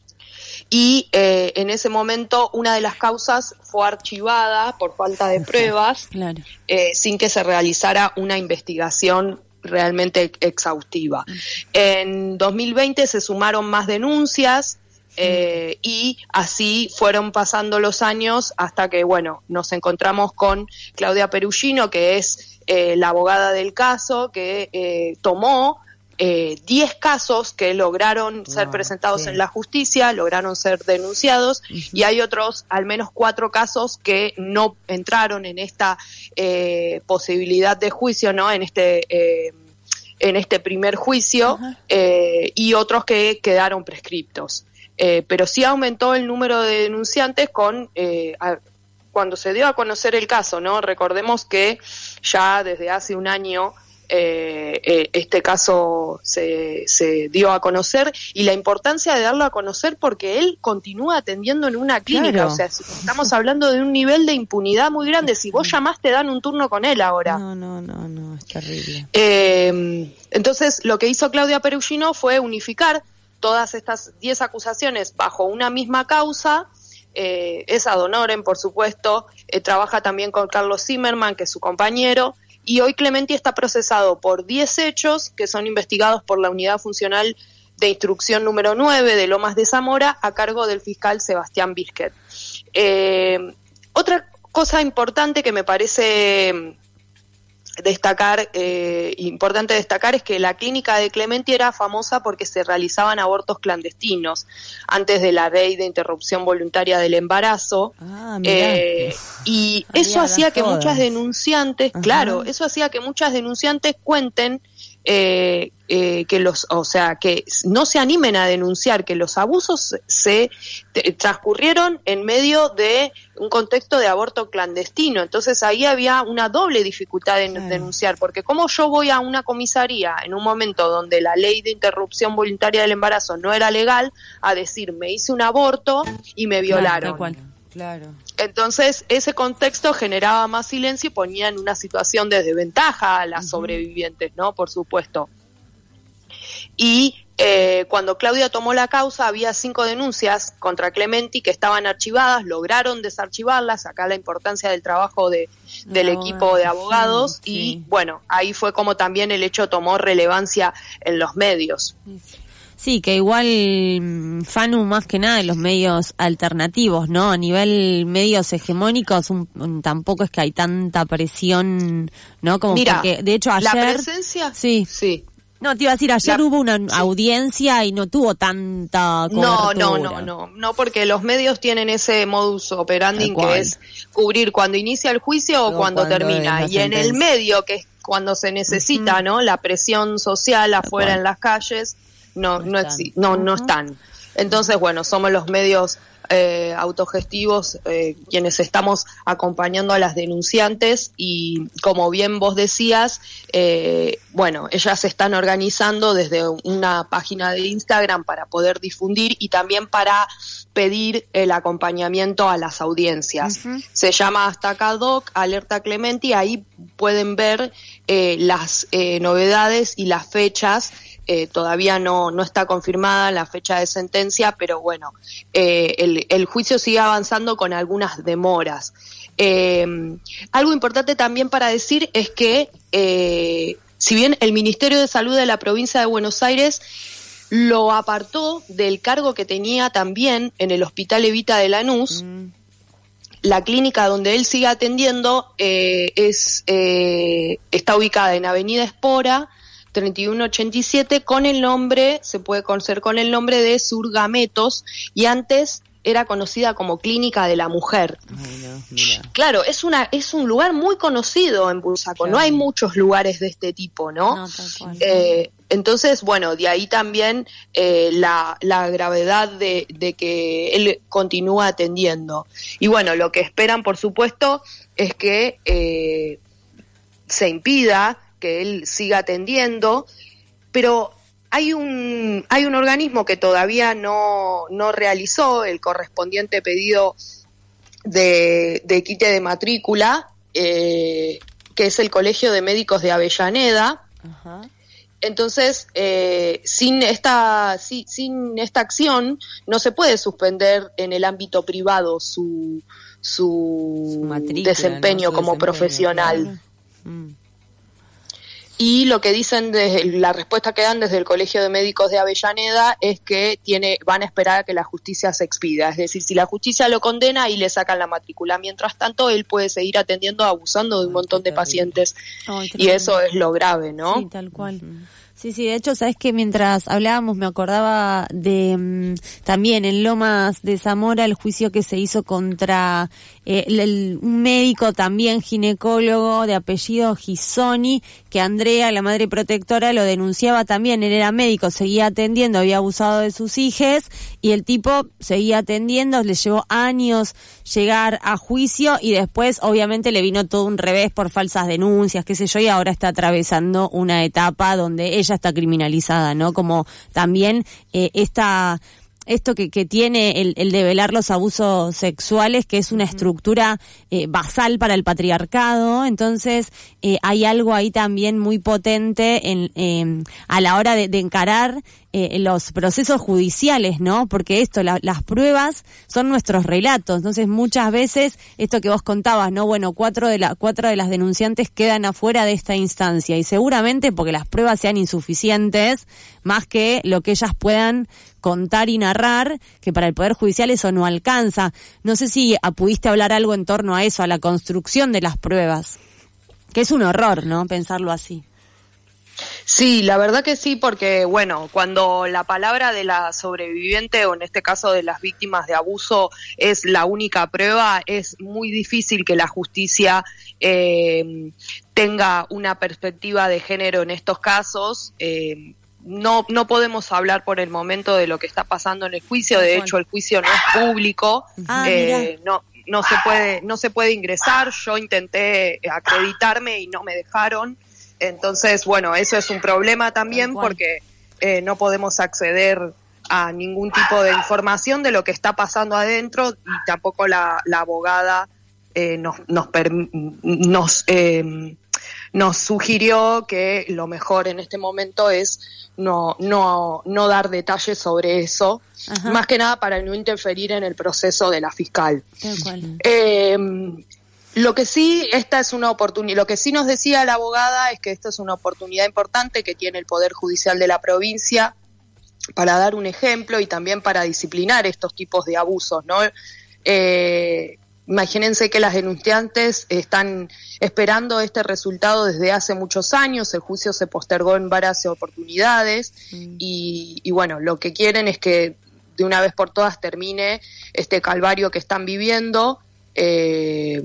Speaker 27: Y eh, en ese momento una de las causas fue archivada por falta de pruebas, claro. eh, sin que se realizara una investigación realmente exhaustiva. En dos mil veinte se sumaron más denuncias eh, y así fueron pasando los años hasta que, bueno, nos encontramos con Claudia Perugino, que es eh, la abogada del caso, que eh, tomó eh, diez casos que lograron ser
Speaker 6: Wow,
Speaker 27: presentados
Speaker 6: sí.
Speaker 27: en la justicia, lograron ser denunciados, uh-huh. y hay otros, al menos cuatro casos que no entraron en esta eh, posibilidad de juicio, ¿no? En este eh, en este primer juicio, uh-huh. eh, y otros que quedaron prescriptos. Eh, pero sí aumentó el número de denunciantes con eh, a, cuando se dio a conocer el caso, ¿no? Recordemos que ya desde hace un año eh, eh, este caso se, se dio a conocer, y la importancia de darlo a conocer porque él continúa atendiendo en una clínica,
Speaker 6: claro.
Speaker 27: o sea, si estamos hablando de un nivel de impunidad muy grande. Si vos llamás te dan un turno con él ahora.
Speaker 6: No, no, no, no, es terrible.
Speaker 27: Eh, entonces lo que hizo Claudia Perugino fue unificar todas estas diez acusaciones bajo una misma causa. Eh, es ad honorem, por supuesto, eh, trabaja también con Carlos Zimmerman, que es su compañero, y hoy Clementi está procesado por diez hechos que son investigados por la Unidad Funcional de Instrucción número nueve de Lomas de Zamora, a cargo del fiscal Sebastián Bisquet. Eh, otra cosa importante que me parece destacar, eh, importante destacar, es que la clínica de Clementi era famosa porque se realizaban abortos clandestinos antes de la ley de interrupción voluntaria del embarazo.
Speaker 6: Ah,
Speaker 27: eh, y
Speaker 6: Había
Speaker 27: eso hacía que
Speaker 6: todas.
Speaker 27: muchas denunciantes,
Speaker 6: Ajá.
Speaker 27: claro, eso hacía que muchas denunciantes cuenten eh, eh, que los, o sea, que no se animen a denunciar, que los abusos se te, transcurrieron en medio de un contexto de aborto clandestino. Entonces ahí había una doble dificultad en
Speaker 6: Claro.
Speaker 27: denunciar, porque ¿cómo yo voy a una comisaría en un momento donde la ley de interrupción voluntaria del embarazo no era legal a decir me hice un aborto y me violaron?
Speaker 6: Claro, tal cual. Claro.
Speaker 27: Entonces ese contexto generaba más silencio y ponía en una situación de desventaja a las uh-huh. sobrevivientes, ¿no? Por supuesto. Y eh, cuando Claudia tomó la causa había cinco denuncias contra Clementi que estaban archivadas, lograron desarchivarlas, acá la importancia del trabajo de, del
Speaker 6: no,
Speaker 27: equipo de abogados, sí, y sí. bueno, ahí fue como también el hecho tomó relevancia en los medios.
Speaker 6: Sí, que igual Fanu más que nada en los medios alternativos, ¿no? A nivel medios hegemónicos un, un, tampoco es que hay tanta presión, ¿no? Como
Speaker 27: Mira,
Speaker 6: porque, de hecho ayer...
Speaker 27: la presencia...
Speaker 6: Sí,
Speaker 27: sí.
Speaker 6: No, te iba a decir, ayer
Speaker 27: la,
Speaker 6: hubo una
Speaker 27: sí.
Speaker 6: audiencia y no tuvo tanta cobertura.
Speaker 27: No, no, no, no, no, porque los medios tienen ese modus operandi que es cubrir cuando inicia el juicio o, o cuando, cuando termina. Y en el medio, que es cuando se necesita, uh-huh. ¿no? La presión social afuera en las calles, no, no, no, exi- no, no están. Entonces, bueno, somos los medios eh, autogestivos eh, quienes estamos acompañando a las denunciantes y, como bien vos decías, eh, bueno, ellas se están organizando desde una página de Instagram para poder difundir y también para pedir el acompañamiento a las audiencias. Uh-huh. Se llama Hasta acá Doc, Alerta Clementi, ahí pueden ver eh, las eh, novedades y las fechas. Eh, todavía no, no está confirmada la fecha de sentencia, pero bueno, eh, el, el juicio sigue avanzando con algunas demoras. Eh, algo importante también para decir es que, eh, si bien el Ministerio de Salud de la provincia de Buenos Aires lo apartó del cargo que tenía también en el Hospital Evita de Lanús, mm. la clínica donde él sigue atendiendo eh, es eh, está ubicada en Avenida Espora, treinta y uno ochenta y siete, con el nombre, se puede conocer con el nombre de Surgametos, y antes era conocida como Clínica de la Mujer.
Speaker 6: Ay, no, mira.
Speaker 27: Claro, es una es un lugar muy conocido en Bursaco, claro. No hay muchos lugares de este tipo, ¿no?
Speaker 6: No, tal cual.
Speaker 27: Eh, entonces, bueno, de ahí también eh, la, la gravedad de, de que él continúa atendiendo. Y bueno, lo que esperan, por supuesto, es que eh, se impida que él siga atendiendo, pero hay un hay un organismo que todavía no, no realizó el correspondiente pedido de, de quite de matrícula, eh, que es el Colegio de Médicos de Avellaneda.
Speaker 6: Ajá.
Speaker 27: Entonces, eh, sin esta si, sin esta acción no se puede suspender en el ámbito privado su su, su matrícula, desempeño, ¿no? Su como desempeño, profesional. Claro. Mm. Y lo que dicen, desde la respuesta que dan desde el Colegio de Médicos de Avellaneda es que tiene van a esperar a que la justicia se expida. Es decir, si la justicia lo condena y le sacan la matrícula. Mientras tanto, él puede seguir atendiendo, abusando de un montón de pacientes.
Speaker 6: Ay,
Speaker 27: y eso es lo grave, ¿no?
Speaker 6: Sí, tal cual. Sí, sí, de hecho, sabes que mientras hablábamos me acordaba de mmm, también en Lomas de Zamora el juicio que se hizo contra eh, el, el, un médico también ginecólogo de apellido Gisoni, que Andrea, la madre protectora, lo denunciaba también. Él era médico, seguía atendiendo, había abusado de sus hijas y el tipo seguía atendiendo, le llevó años llegar a juicio y después obviamente le vino todo un revés por falsas denuncias, qué sé yo, y ahora está atravesando una etapa donde ella está criminalizada, ¿no? Como también eh, esta esto que, que tiene el, el develar los abusos sexuales, que es una estructura eh, basal para el patriarcado. Entonces eh, hay algo ahí también muy potente en eh, a la hora de, de encarar eh, los procesos judiciales, ¿no? Porque esto, la, las pruebas son nuestros relatos. Entonces muchas veces esto que vos contabas, ¿no? Bueno, cuatro de la cuatro de las denunciantes quedan afuera de esta instancia y seguramente porque las pruebas sean insuficientes, más que lo que ellas puedan contar y narrar, que para el Poder Judicial eso no alcanza. No sé si pudiste hablar algo en torno a eso, a la construcción de las pruebas, que es un horror, ¿no? Pensarlo así.
Speaker 27: Sí, la verdad que sí, porque bueno, cuando la palabra de la sobreviviente, o en este caso de las víctimas de abuso, es la única prueba, es muy difícil que la justicia eh, tenga una perspectiva de género en estos casos. eh, No, no podemos hablar por el momento de lo que está pasando en el juicio. De hecho, el juicio no es público.
Speaker 6: Ah,
Speaker 27: eh, no, no se puede, no se puede ingresar. Yo intenté acreditarme y no me dejaron. Entonces, bueno, eso es un problema también porque eh, no podemos acceder a ningún tipo de información de lo que está pasando adentro y tampoco la, la abogada eh, nos, nos, nos eh, nos sugirió que lo mejor en este momento es no no no dar detalles sobre eso. Ajá. Más que nada para no interferir en el proceso de la fiscal.
Speaker 6: Tal cual.
Speaker 27: Eh, lo que sí, esta es una oportunidad, lo que sí nos decía la abogada es que esta es una oportunidad importante que tiene el Poder Judicial de la provincia para dar un ejemplo y también para disciplinar estos tipos de abusos, ¿no? Eh, Imagínense que las denunciantes están esperando este resultado desde hace muchos años, el juicio se postergó en varias oportunidades mm. y, y bueno, lo que quieren es que de una vez por todas termine este calvario que están viviendo eh,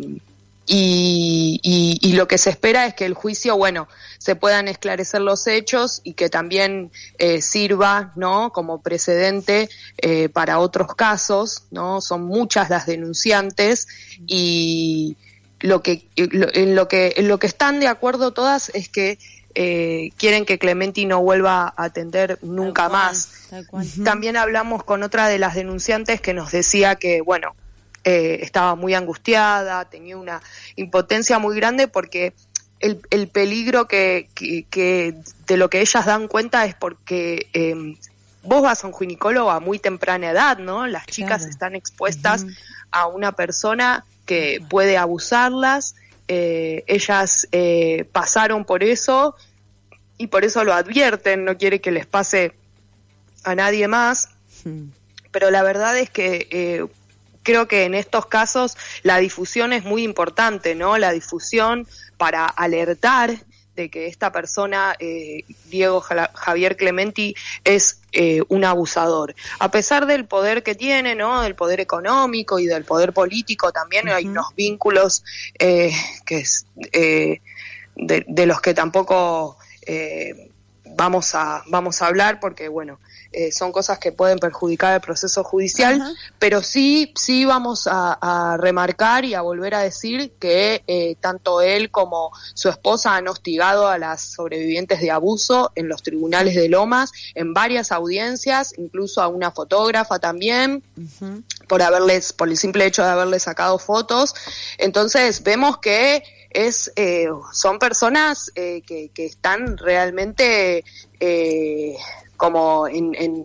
Speaker 27: y, y, y lo que se espera es que el juicio, bueno, se puedan esclarecer los hechos y que también eh, sirva, ¿no?, como precedente eh, para otros casos, ¿no? Son muchas las denunciantes y lo que lo, en lo que en lo que están de acuerdo todas es que eh, quieren que Clementi no vuelva a atender nunca
Speaker 6: tal cual,
Speaker 27: más.
Speaker 6: Tal cual.
Speaker 27: También hablamos con otra de las denunciantes que nos decía que, bueno, eh, estaba muy angustiada, tenía una impotencia muy grande porque El, el peligro que, que, que de lo que ellas dan cuenta es porque eh, vos vas a un ginecólogo a muy temprana edad, ¿no? Las chicas claro. están expuestas uh-huh. a una persona que puede abusarlas, eh, ellas eh, pasaron por eso y por eso lo advierten, no quiere que les pase a nadie más, uh-huh. pero la verdad es que eh, creo que en estos casos la difusión es muy importante, ¿no? La difusión para alertar de que esta persona, eh, Diego Javier Clementi, es eh, un abusador. A pesar del poder que tiene, ¿no?, del poder económico y del poder político, también uh-huh. hay unos vínculos eh, que es, eh, de, de los que tampoco eh, vamos a vamos a hablar porque, bueno, Eh, son cosas que pueden perjudicar el proceso judicial, uh-huh. pero sí sí vamos a, a remarcar y a volver a decir que eh, tanto él como su esposa han hostigado a las sobrevivientes de abuso en los tribunales de Lomas, en varias audiencias, incluso a una fotógrafa también, uh-huh. por haberles, por el simple hecho de haberles sacado fotos. Entonces vemos que es eh, son personas eh, que, que están realmente eh, como en, en,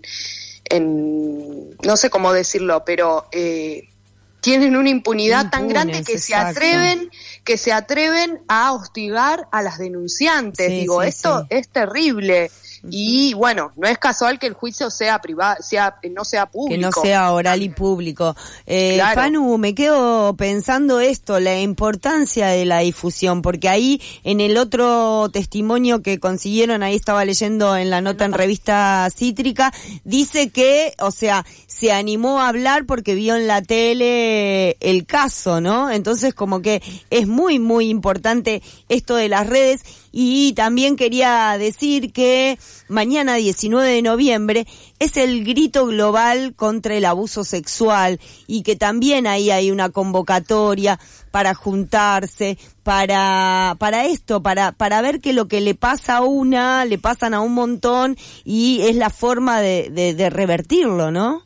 Speaker 27: en, no sé cómo decirlo, pero eh, tienen una impunidad Impunes, tan grande que exacto. se atreven, que se atreven a hostigar a las denunciantes. Sí, Digo, sí, esto sí. es terrible. Y bueno, no es casual que el juicio sea privado, sea, no sea público.
Speaker 6: Que no sea oral y público. Eh,
Speaker 27: Claro.
Speaker 6: Fanu, me quedo pensando esto, la importancia de la difusión, porque ahí en el otro testimonio que consiguieron, ahí estaba leyendo en la nota en Revista Cítrica, dice que, o sea, se animó a hablar porque vio en la tele el caso, ¿no? Entonces como que es muy, muy importante esto de las redes. Y también quería decir que mañana diecinueve de noviembre es el grito global contra el abuso sexual y que también ahí hay una convocatoria para juntarse, para para esto, para para ver que lo que le pasa a una, le pasan a un montón y es la forma de, de, de revertirlo, ¿no?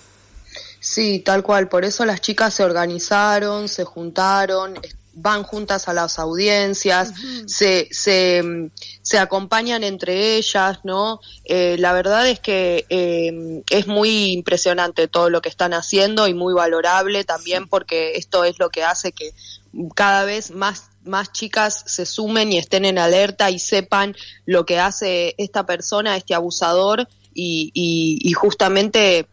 Speaker 27: Sí, tal cual. Por eso las chicas se organizaron, se juntaron, van juntas a las audiencias, uh-huh. se, se, se acompañan entre ellas, ¿no? Eh, la verdad es que eh, es muy impresionante todo lo que están haciendo y muy valorable también porque esto es lo que hace que cada vez más más chicas se sumen y estén en alerta y sepan lo que hace esta persona, este abusador y, y, y justamente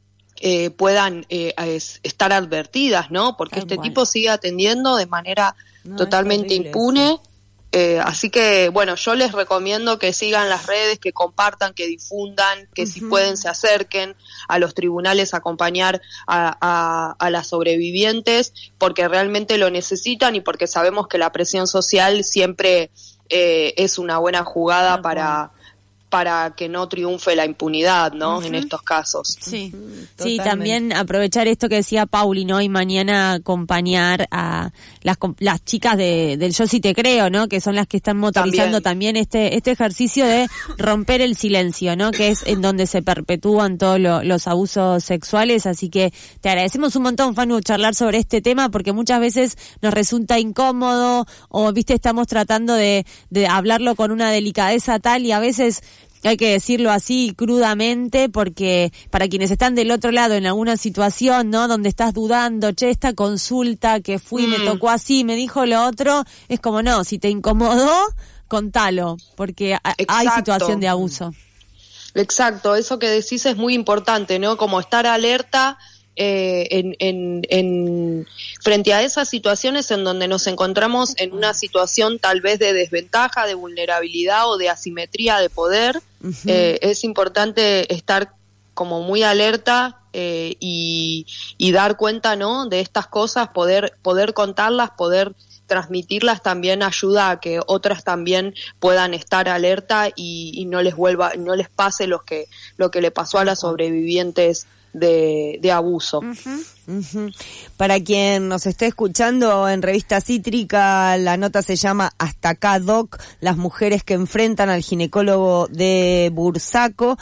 Speaker 27: Eh, puedan eh, es, estar advertidas, ¿no? Porque
Speaker 6: Ay,
Speaker 27: este
Speaker 6: bueno.
Speaker 27: tipo sigue atendiendo de manera
Speaker 6: No,
Speaker 27: totalmente impune. Eh, así que, bueno, yo les recomiendo que sigan las redes, que compartan, que difundan, que uh-huh. si pueden se acerquen a los tribunales a acompañar a, a, a las sobrevivientes, porque realmente lo necesitan y porque sabemos que la presión social siempre eh, es una buena jugada uh-huh. para... para que no triunfe la impunidad, ¿no? Uh-huh. En estos casos.
Speaker 8: Sí, uh-huh. sí, también aprovechar esto que decía Pauli, ¿no? Y mañana acompañar a las las chicas de, del Yo Sí Te Creo, ¿no? Que son las que están motorizando también, también este este ejercicio de romper el silencio, ¿no? Que es en donde se perpetúan todos lo, los abusos sexuales, así que te agradecemos un montón, Fanu, charlar sobre este tema, porque muchas veces nos resulta incómodo, o, viste, estamos tratando de, de hablarlo con una delicadeza tal, y a veces hay que decirlo así crudamente, porque para quienes están del otro lado en alguna situación, ¿no? Donde estás dudando, che, esta consulta que fui, mm. me tocó así, me dijo lo otro, es como, no, si te incomodó, contalo, porque Exacto. hay situación de abuso.
Speaker 27: Exacto, eso que decís es muy importante, ¿no? Como estar alerta Eh, en, en, en frente a esas situaciones en donde nos encontramos en una situación tal vez de desventaja, de vulnerabilidad o de asimetría de poder, uh-huh. eh, es importante estar como muy alerta eh, y, y dar cuenta, ¿no? De estas cosas, poder poder contarlas, poder transmitirlas también ayuda a que otras también puedan estar alerta y, y no les vuelva, no les pase lo que lo que le pasó a las sobrevivientes de, de abuso.
Speaker 6: Uh-huh. Uh-huh. Para quien nos esté escuchando en Revista Cítrica, la nota se llama Hasta acá, Doc, las mujeres que enfrentan al ginecólogo de Bursaco.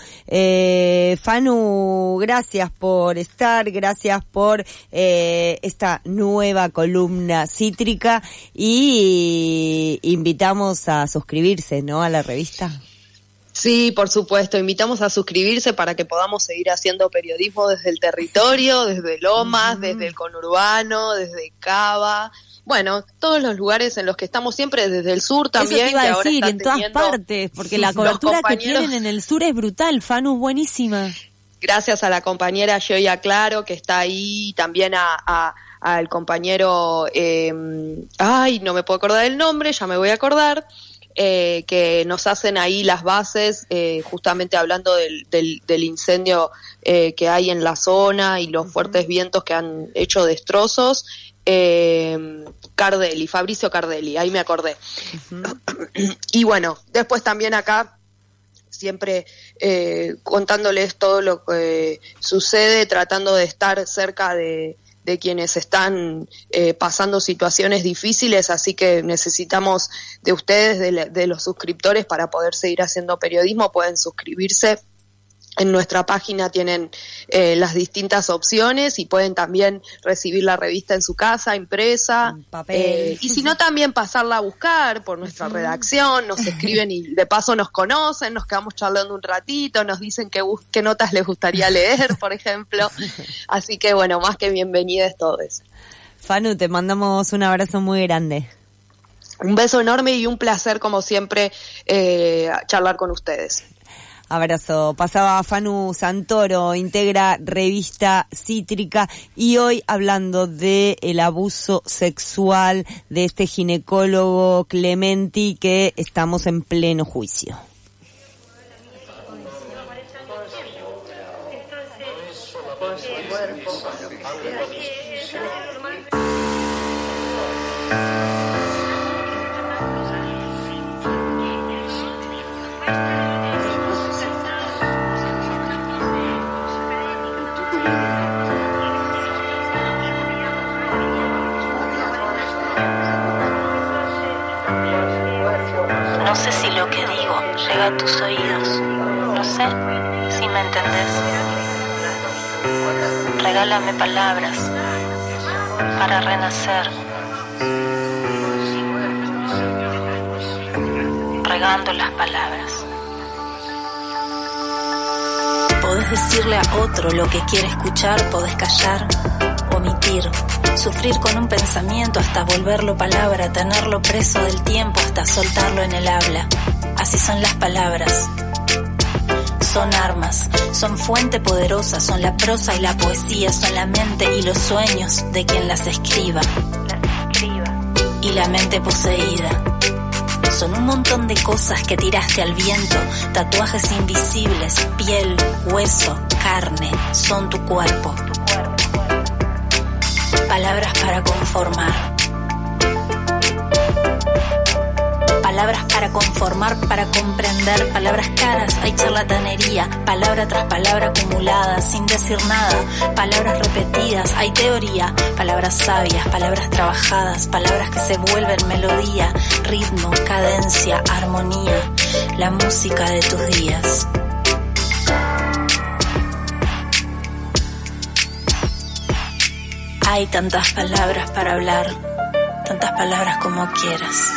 Speaker 6: Eh, Fanu, gracias por estar, gracias por eh, esta nueva columna cítrica y invitamos a suscribirse, ¿no? A la revista.
Speaker 27: Sí, por supuesto, invitamos a suscribirse para que podamos seguir haciendo periodismo desde el territorio, desde Lomas, uh-huh. desde el conurbano, desde Cava, bueno, todos los lugares en los que estamos siempre, desde el sur también.
Speaker 8: Eso te iba a
Speaker 27: que
Speaker 8: decir,
Speaker 27: ahora
Speaker 8: en todas partes, porque la cobertura que tienen en el sur es brutal, Fanu, buenísima.
Speaker 27: Gracias a la compañera Gioia Claro, que está ahí, también a... a al compañero, eh, ay, no me puedo acordar el nombre, ya me voy a acordar, Eh, que nos hacen ahí las bases, eh, justamente hablando del, del, del incendio eh, que hay en la zona y los uh-huh. fuertes vientos que han hecho destrozos. Eh, Cardelli, Fabricio Cardelli, ahí me acordé. Uh-huh. Y bueno, después también acá, siempre eh, contándoles todo lo que sucede, tratando de estar cerca de de quienes están eh, pasando situaciones difíciles, así que necesitamos de ustedes, de, le, de los suscriptores, para poder seguir haciendo periodismo. Pueden suscribirse. En nuestra página tienen eh, las distintas opciones y pueden también recibir la revista en su casa, impresa,
Speaker 6: papel.
Speaker 27: Eh, y si no, también pasarla a buscar por nuestra uh-huh. redacción, nos escriben y de paso nos conocen, nos quedamos charlando un ratito, nos dicen qué, qué notas les gustaría leer, por ejemplo. Así que bueno, más que bienvenidas todos.
Speaker 6: Fanu, te mandamos un abrazo muy grande.
Speaker 27: Un beso enorme y un placer, como siempre, eh, charlar con ustedes.
Speaker 6: Abrazo. Pasaba Fanu Santoro, integra Revista Cítrica, y hoy hablando de el abuso sexual de este ginecólogo Clementi, que estamos en pleno juicio.
Speaker 7: No sé si lo que digo llega a tus oídos. No sé si me entendés. Regálame palabras para renacer. Regando las palabras. Podés decirle a otro lo que quiere escuchar, podés callar, omitir, sufrir con un pensamiento hasta volverlo palabra, tenerlo preso del tiempo hasta soltarlo en el habla. Así son las palabras. Son armas, son fuente poderosa, son la prosa y la poesía, son la mente y los sueños de quien las escriba. Y la mente poseída. Son un montón de cosas que tiraste al viento, tatuajes invisibles, piel, hueso, carne, son tu cuerpo. Palabras para conformar. Palabras para conformar, para comprender, palabras caras, hay charlatanería, palabra tras palabra acumulada, sin decir nada, palabras repetidas, hay teoría, palabras sabias, palabras trabajadas, palabras que se vuelven melodía, ritmo, cadencia, armonía, la música de tus días. Hay tantas palabras para hablar, tantas palabras como quieras.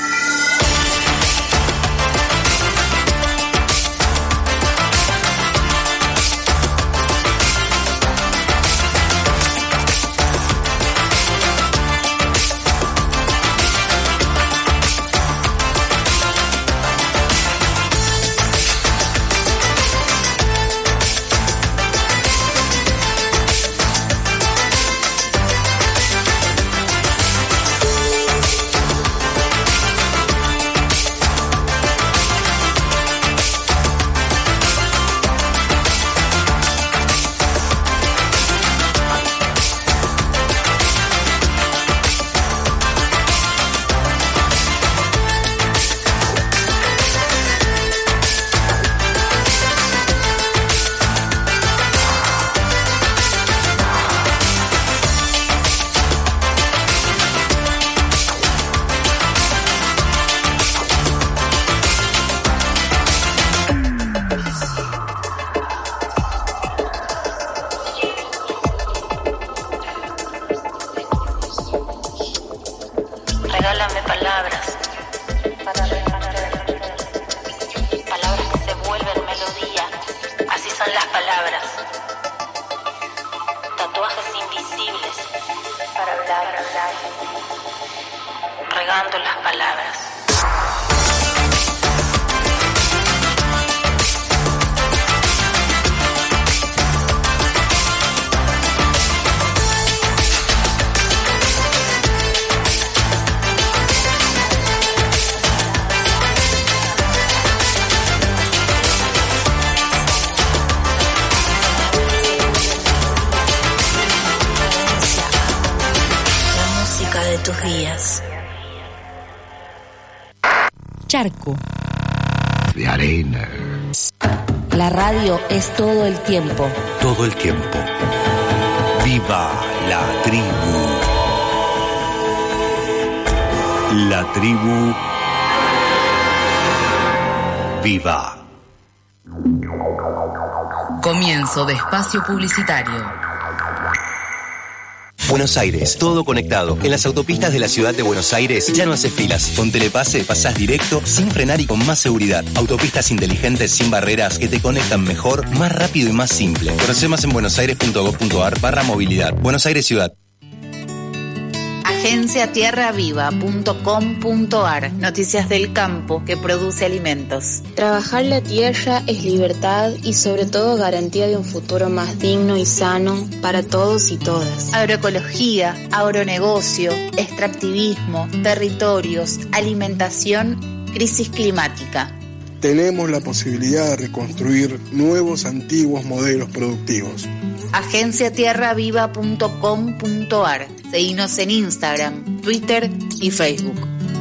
Speaker 7: Regálame palabras para renacer. Palabras que se vuelven melodía. Así son las palabras. Tatuajes invisibles para hablar, hablar. Regando las palabras. De tus días.
Speaker 21: Charco.
Speaker 4: De arena.
Speaker 21: La radio es todo el tiempo.
Speaker 4: Todo el tiempo. Viva la tribu. La tribu. Viva.
Speaker 21: Comienzo de espacio publicitario.
Speaker 10: Buenos Aires, todo conectado. En las autopistas de la ciudad de Buenos Aires ya no haces filas. Con Telepase pasás directo, sin frenar y con más seguridad. Autopistas inteligentes sin barreras que te conectan mejor, más rápido y más simple. Conoce más en buenosaires.gov.ar barra movilidad. Buenos Aires Ciudad.
Speaker 11: agencia tierra viva punto com punto ar. Noticias del campo que produce alimentos.
Speaker 12: Trabajar la tierra es libertad y sobre todo garantía de un futuro más digno y sano para todos y todas.
Speaker 11: Agroecología, agronegocio, extractivismo, territorios, alimentación, crisis climática.
Speaker 13: Tenemos la posibilidad de reconstruir nuevos antiguos modelos productivos.
Speaker 11: agencia tierra viva punto com punto ar. Seguinos en Instagram, Twitter y Facebook.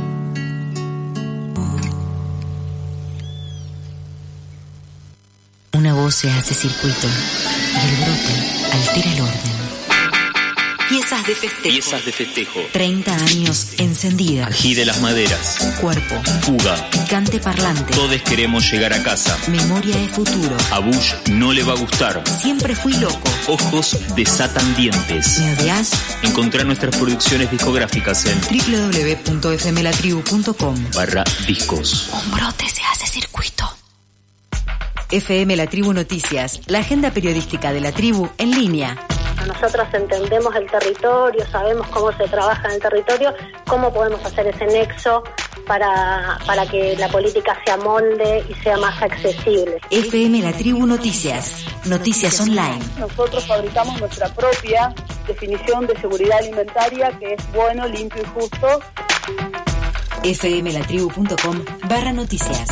Speaker 21: Una voz se hace circuito y el brote altera el orden. Piezas de festejo.
Speaker 15: Piezas de festejo.
Speaker 21: treinta años encendida.
Speaker 15: Ají de las maderas.
Speaker 21: Cuerpo.
Speaker 15: Fuga.
Speaker 21: Picante parlante.
Speaker 15: Todos queremos llegar a casa.
Speaker 21: Memoria de futuro.
Speaker 15: A Bush no le va a gustar.
Speaker 21: Siempre fui loco.
Speaker 15: Ojos desatan dientes.
Speaker 21: ¿Me odias?
Speaker 15: Encontrar nuestras producciones discográficas en
Speaker 21: doble u doble u doble u punto f m la tribu punto com
Speaker 15: barra discos.
Speaker 21: Un brote se hace circuito. F M La Tribu Noticias, la agenda periodística de la tribu en línea.
Speaker 14: Nosotros entendemos el territorio, sabemos cómo se trabaja en el territorio, cómo podemos hacer ese nexo para, para que la política se amolde y sea más accesible.
Speaker 21: F M La Tribu Noticias, noticias online.
Speaker 16: Nosotros fabricamos nuestra propia definición de seguridad alimentaria, que es bueno, limpio y justo.
Speaker 21: F M la tribu punto com barra noticias.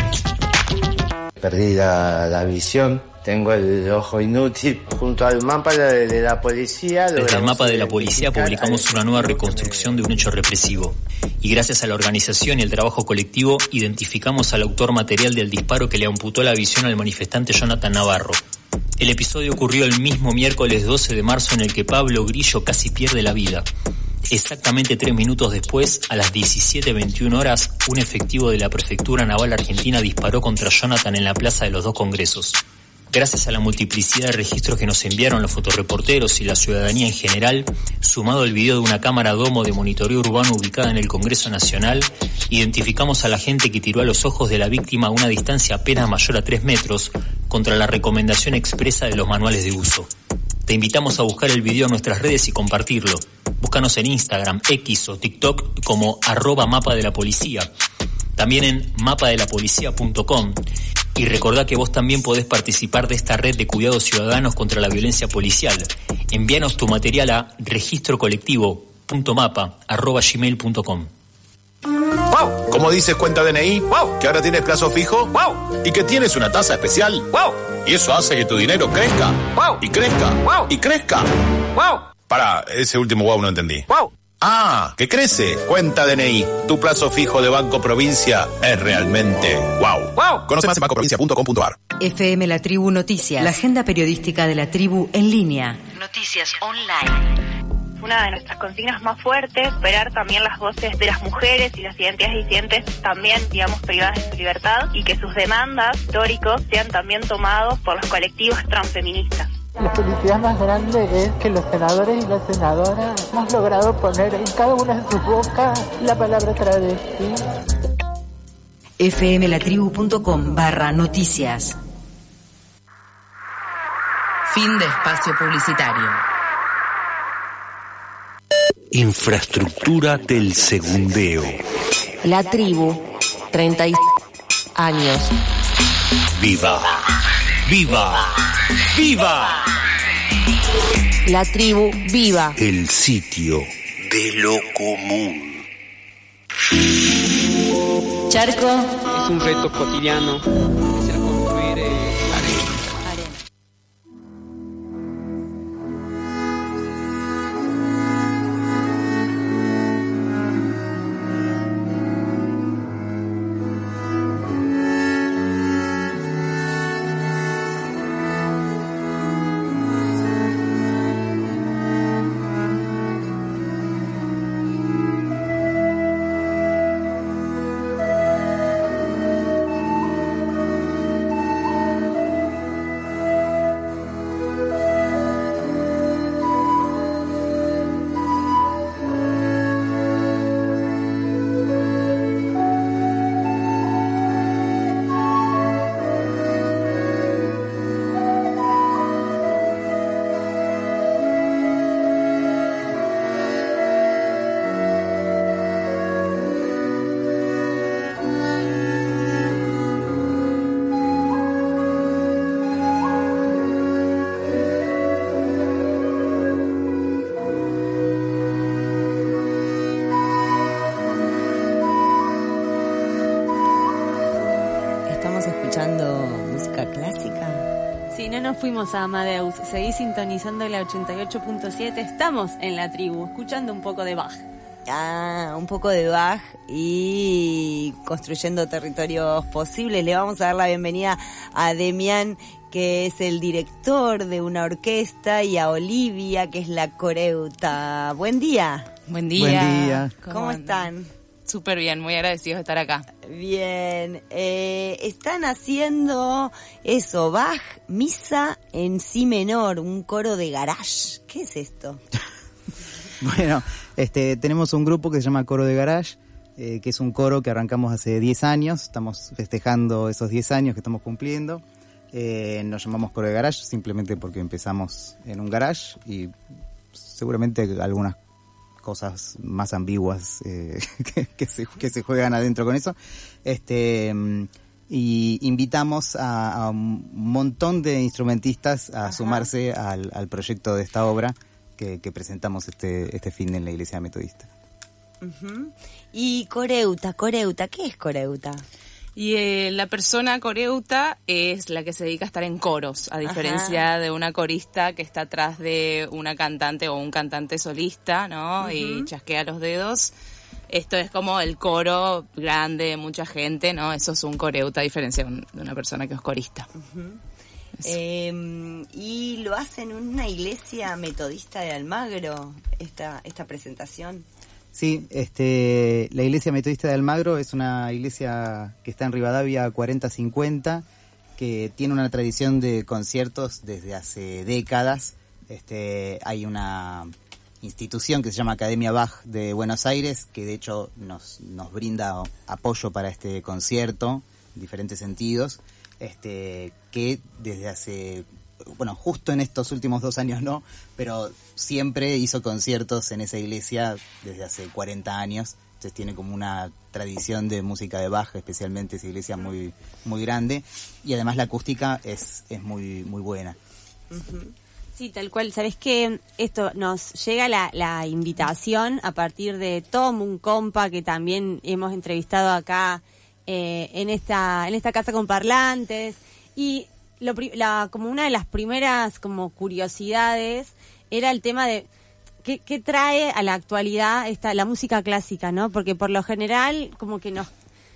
Speaker 17: Perdí la, la visión, tengo el ojo inútil. Junto al mapa de, de la policía...
Speaker 15: Desde el mapa de la policía publicamos una nueva reconstrucción de un hecho represivo. Y gracias a la organización y el trabajo colectivo, identificamos al autor material del disparo que le amputó la visión al manifestante Jonathan Navarro. El episodio ocurrió el mismo miércoles doce de marzo en el que Pablo Grillo casi pierde la vida. Exactamente tres minutos después, a las diecisiete veintiuna horas, un efectivo de la Prefectura Naval Argentina disparó contra Jonathan en la Plaza de los Dos Congresos. Gracias a la multiplicidad de registros que nos enviaron los fotorreporteros y la ciudadanía en general, sumado el video de una cámara domo de monitoreo urbano ubicada en el Congreso Nacional, identificamos a la gente que tiró a los ojos de la víctima a una distancia apenas mayor a tres metros, contra la recomendación expresa de los manuales de uso. Te invitamos a buscar el video en nuestras redes y compartirlo. Búscanos en Instagram, X o TikTok como arroba mapa de la policía. También en mapa de la policía punto com. Y recordá que vos también podés participar de esta red de cuidados ciudadanos contra la violencia policial. Envíanos tu material a registrocolectivo punto mapa arroba gmail punto com.
Speaker 19: ¡Wow! ¿Cómo dices cuenta D N I? ¡Wow! ¿Que ahora tienes plazo fijo? ¡Wow! ¿Y que tienes una tasa especial? ¡Wow! Y eso hace que tu dinero crezca. ¡Wow! Y crezca. ¡Wow! Y crezca. ¡Wow! Para, ese último wow no entendí. ¡Wow! Ah, que crece. Cuenta D N I. Tu plazo fijo de Banco Provincia es realmente wow. ¡Wow! Conoce más en banco provincia punto com punto ar.
Speaker 21: F M La Tribu Noticias, la agenda periodística de la tribu en línea.
Speaker 5: Noticias online.
Speaker 28: Una de nuestras consignas más fuertes, esperar también las voces de las mujeres y las identidades disidentes también, digamos, privadas de su libertad, y que sus demandas históricos sean también tomados por los colectivos transfeministas.
Speaker 29: La felicidad más grande es que los senadores y las senadoras hemos logrado poner en cada una de sus bocas la palabra travesti.
Speaker 21: F M la tribu punto com barra noticias.
Speaker 5: Fin de espacio publicitario.
Speaker 4: Infraestructura del segundeo.
Speaker 5: La tribu, treinta años.
Speaker 4: Viva, viva, viva.
Speaker 5: La tribu viva.
Speaker 4: El sitio de lo común.
Speaker 5: Charco
Speaker 30: es un reto cotidiano. Quisiera construir eh, arena.
Speaker 8: fuimos a Amadeus. Seguí sintonizando la ochenta y ocho punto siete. Estamos en la tribu, escuchando un poco de Bach.
Speaker 6: Ah, un poco de Bach y construyendo territorios posibles. Le vamos a dar la bienvenida a Demián, que es el director de una orquesta, y a Olivia, que es la coreuta. Buen día.
Speaker 1: Buen día.
Speaker 6: Buen día.
Speaker 1: ¿Cómo,
Speaker 6: ¿Cómo están?
Speaker 1: Súper bien, muy agradecidos de estar acá.
Speaker 6: Bien, eh, están haciendo eso, Bach, misa en si menor, un coro de garage. ¿Qué es esto?
Speaker 2: Bueno, este, tenemos un grupo que se llama Coro de Garage, eh, que es un coro que arrancamos hace diez años, estamos festejando esos diez años que estamos cumpliendo. Eh, nos llamamos Coro de Garage simplemente porque empezamos en un garage y seguramente algunas cosas más ambiguas eh, que, que, se, que se juegan adentro con eso. Este, y invitamos a, a un montón de instrumentistas a Ajá. sumarse al, al proyecto de esta obra que, que presentamos este, este fin en la Iglesia Metodista.
Speaker 6: Uh-huh. Y coreuta, coreuta, ¿qué es coreuta?
Speaker 1: Y eh, la persona coreuta es la que se dedica a estar en coros, a diferencia Ajá. de una corista que está atrás de una cantante o un cantante solista, ¿no? Uh-huh. Y chasquea los dedos. Esto es como el coro grande, mucha gente, ¿no? Eso es un coreuta, a diferencia de una persona que es corista.
Speaker 6: Uh-huh. Eh, y lo hacen en una iglesia metodista de Almagro, esta, esta presentación.
Speaker 2: Sí, este, la Iglesia Metodista de Almagro es una iglesia que está en Rivadavia cuarenta cincuenta, que tiene una tradición de conciertos desde hace décadas. Este, hay una institución que se llama Academia Bach de Buenos Aires, que de hecho nos, nos brinda apoyo para este concierto en diferentes sentidos, este, que desde hace... bueno, justo en estos últimos dos años no, pero siempre hizo conciertos en esa iglesia desde hace cuarenta años, entonces tiene como una tradición de música de Bach, especialmente esa iglesia muy muy grande, y además la acústica es es muy muy buena.
Speaker 8: Uh-huh. Sí, tal cual. ¿Sabés qué? Esto nos llega la, la invitación a partir de Tom, un compa que también hemos entrevistado acá eh, en esta en esta casa con parlantes, y Lo, la, como una de las primeras como curiosidades era el tema de qué, qué trae a la actualidad esta la música clásica, ¿no? Porque por lo general como que nos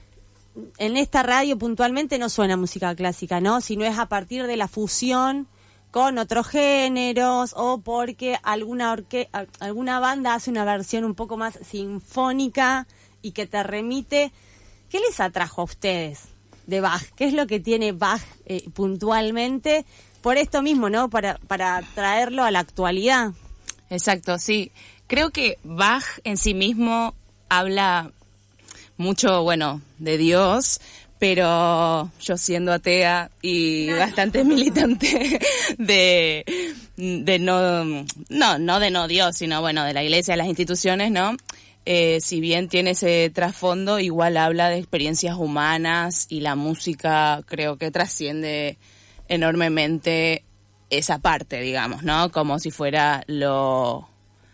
Speaker 8: en esta radio puntualmente no suena música clásica, ¿no? Sino es a partir de la fusión con otros géneros, o porque alguna orque alguna banda hace una versión un poco más sinfónica y que te remite. ¿Qué les atrajo a ustedes de Bach? ¿Qué es lo que tiene Bach eh, puntualmente? Por esto mismo, ¿no? Para, para traerlo a la actualidad.
Speaker 1: Exacto, sí. Creo que Bach en sí mismo habla mucho, bueno, de Dios, pero yo siendo atea y no, bastante no. militante de, de no, no, no de no Dios, sino bueno, de la iglesia, de las instituciones, ¿no? Eh, si bien tiene ese trasfondo, igual habla de experiencias humanas, y la música creo que trasciende enormemente esa parte, digamos, ¿no? Como si fuera lo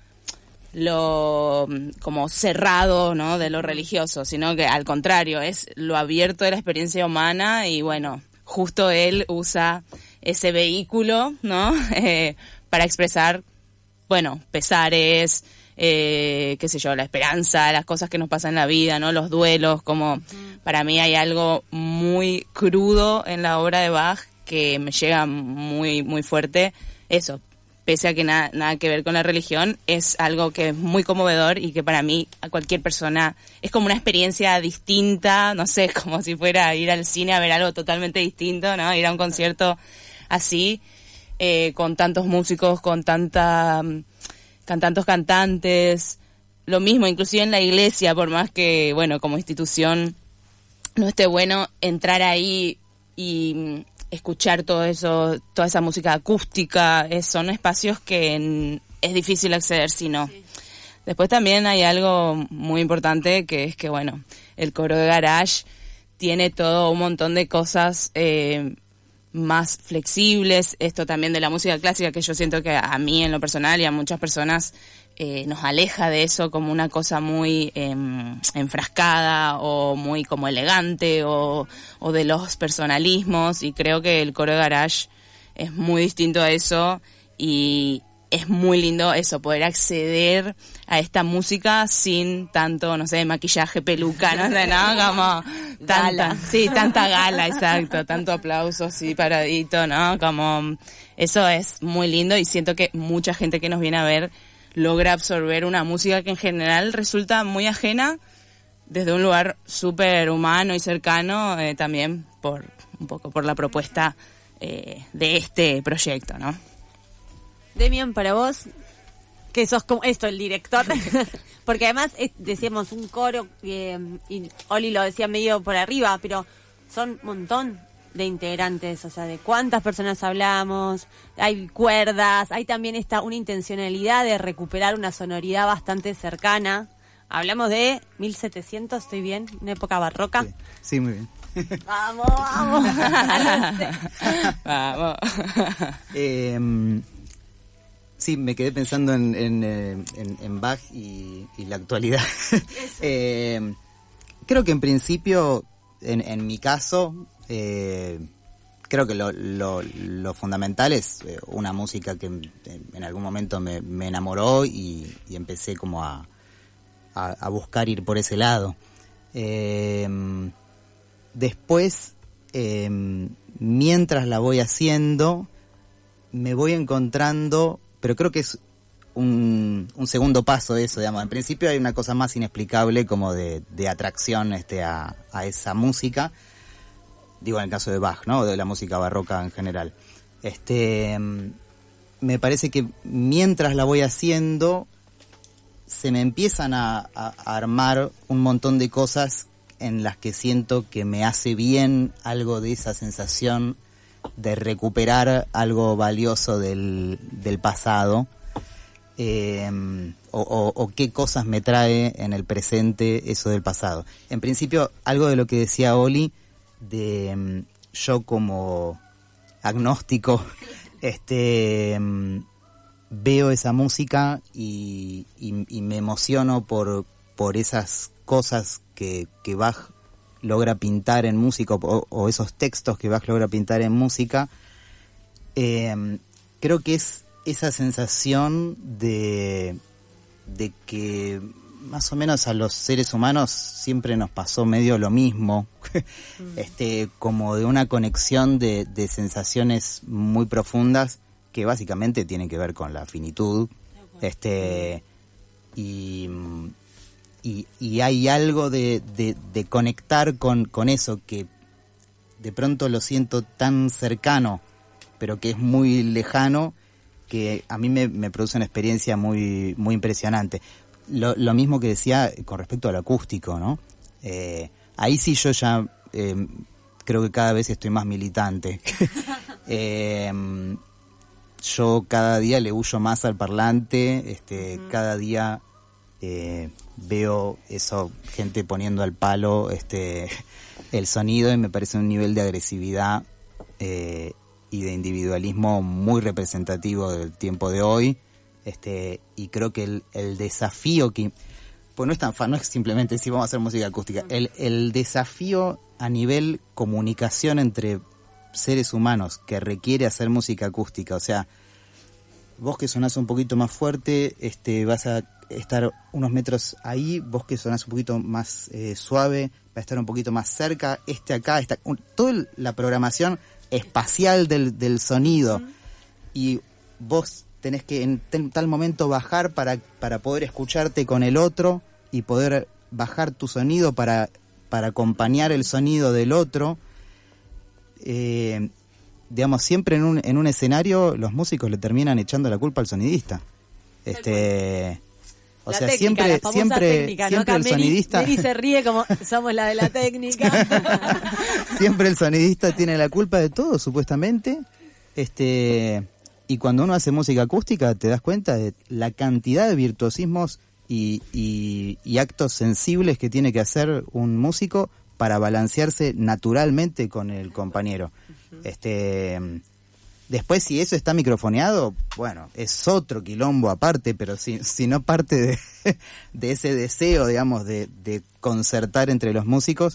Speaker 1: lo como cerrado, ¿no? De lo religioso, sino que al contrario, es lo abierto de la experiencia humana, y bueno, justo él usa ese vehículo, ¿no? Eh, para expresar, bueno, pesares, Eh, qué sé yo, la esperanza, las cosas que nos pasan en la vida, ¿no? Los duelos, como uh-huh. para mí hay algo muy crudo en la obra de Bach que me llega muy muy fuerte. Eso, pese a que nada, nada que ver con la religión, es algo que es muy conmovedor y que para mí, a cualquier persona, es como una experiencia distinta, no sé, como si fuera ir al cine a ver algo totalmente distinto, ¿no? Ir a un concierto así, eh, con tantos músicos, con tanta... con tantos cantantes, lo mismo, inclusive en la iglesia, por más que, bueno, como institución no esté bueno, entrar ahí y escuchar todo eso, toda esa música acústica, es, son espacios que en, es difícil acceder si no. Sí. Después también hay algo muy importante, que es que, bueno, el coro de garage tiene todo un montón de cosas eh, más flexibles, esto también de la música clásica, que yo siento que a mí en lo personal y a muchas personas eh, nos aleja de eso como una cosa muy eh, enfrascada o muy como elegante o, o de los personalismos, y creo que el coro de garage es muy distinto a eso y es muy lindo eso, poder acceder a esta música sin tanto, no sé, maquillaje, peluca, no sé, ¿no? Como tanta,
Speaker 6: Gala.
Speaker 1: sí, tanta gala, exacto, tanto aplauso así paradito, ¿no? Como eso es muy lindo y siento que mucha gente que nos viene a ver logra absorber una música que en general resulta muy ajena desde un lugar súper humano y cercano, eh, también por un poco por la propuesta eh, de este proyecto, ¿no?
Speaker 8: Demian, para vos, que sos como esto, el director, porque además es, decíamos un coro, eh, y Oli lo decía medio por arriba, pero son un montón de integrantes, o sea, de cuántas personas hablamos, hay cuerdas, hay también esta una intencionalidad de recuperar una sonoridad bastante cercana. Hablamos de mil setecientos, ¿estoy bien? Una época barroca.
Speaker 2: Sí, sí, muy bien.
Speaker 8: Vamos, vamos.
Speaker 1: Vamos.
Speaker 2: eh, sí, me quedé pensando en, en, en, en Bach y, y la actualidad. eh, creo que en principio, en, en mi caso, eh, creo que lo, lo, lo fundamental es eh, una música que en, en algún momento me, me enamoró y, y empecé como a, a, a buscar ir por ese lado. Eh, después, eh, mientras la voy haciendo, me voy encontrando, pero creo que es un, un segundo paso eso, digamos. En principio hay una cosa más inexplicable como de, de atracción este, a, a esa música. Digo, en el caso de Bach, ¿no? De la música barroca en general. Este, me parece que mientras la voy haciendo, se me empiezan a, a, a armar un montón de cosas en las que siento que me hace bien algo de esa sensación de recuperar algo valioso del, del pasado. Eh, o, o, o qué cosas me trae en el presente eso del pasado. En principio, algo de lo que decía Oli, de um, yo como agnóstico este um, veo esa música y, y, y me emociono por, por esas cosas que, que Bach logra pintar en música o, o esos textos que Bach logra pintar en música. Eh, creo que es esa sensación de, de que más o menos a los seres humanos siempre nos pasó medio lo mismo, este, como de una conexión de, de sensaciones muy profundas que básicamente tienen que ver con la finitud, este, y, y, y hay algo de, de, de conectar con, con eso que de pronto lo siento tan cercano, pero que es muy lejano, que a mí me, me produce una experiencia muy, muy impresionante. Lo, lo mismo que decía con respecto al acústico, ¿no? Eh, ahí sí yo ya eh, creo que cada vez estoy más militante. eh, yo cada día le huyo más al parlante, este, uh-huh. cada día eh, veo eso, gente poniendo al palo este, el sonido, y me parece un nivel de agresividad eh, y de individualismo muy representativo del tiempo de hoy. Este, y creo que el, el desafío que, pues no es tan no es simplemente decir vamos a hacer música acústica, el, el desafío a nivel comunicación entre seres humanos que requiere hacer música acústica, o sea, vos que sonás un poquito más fuerte, este, vas a estar unos metros ahí, vos que sonás un poquito más eh, suave, va a estar un poquito más cerca, este acá, está, un, toda la programación espacial del, del sonido, uh-huh. y vos tenés que en tal momento bajar para, para poder escucharte con el otro y poder bajar tu sonido para, para acompañar el sonido del otro. Eh, digamos, siempre en un, en un escenario los músicos le terminan echando la culpa al sonidista. Este, o
Speaker 8: la
Speaker 2: sea,
Speaker 8: técnica,
Speaker 2: siempre, siempre,
Speaker 8: técnica,
Speaker 2: siempre
Speaker 8: ¿no?
Speaker 2: el
Speaker 8: Mary,
Speaker 2: sonidista.
Speaker 8: Mary se ríe como somos la de la técnica.
Speaker 2: Siempre el sonidista tiene la culpa de todo, supuestamente. Este, y cuando uno hace música acústica te das cuenta de la cantidad de virtuosismos y, y, y actos sensibles que tiene que hacer un músico para balancearse naturalmente con el compañero. Uh-huh. Este, después, si eso está microfoneado, bueno, es otro quilombo aparte, pero si, si no parte de, de ese deseo, digamos, de, de concertar entre los músicos,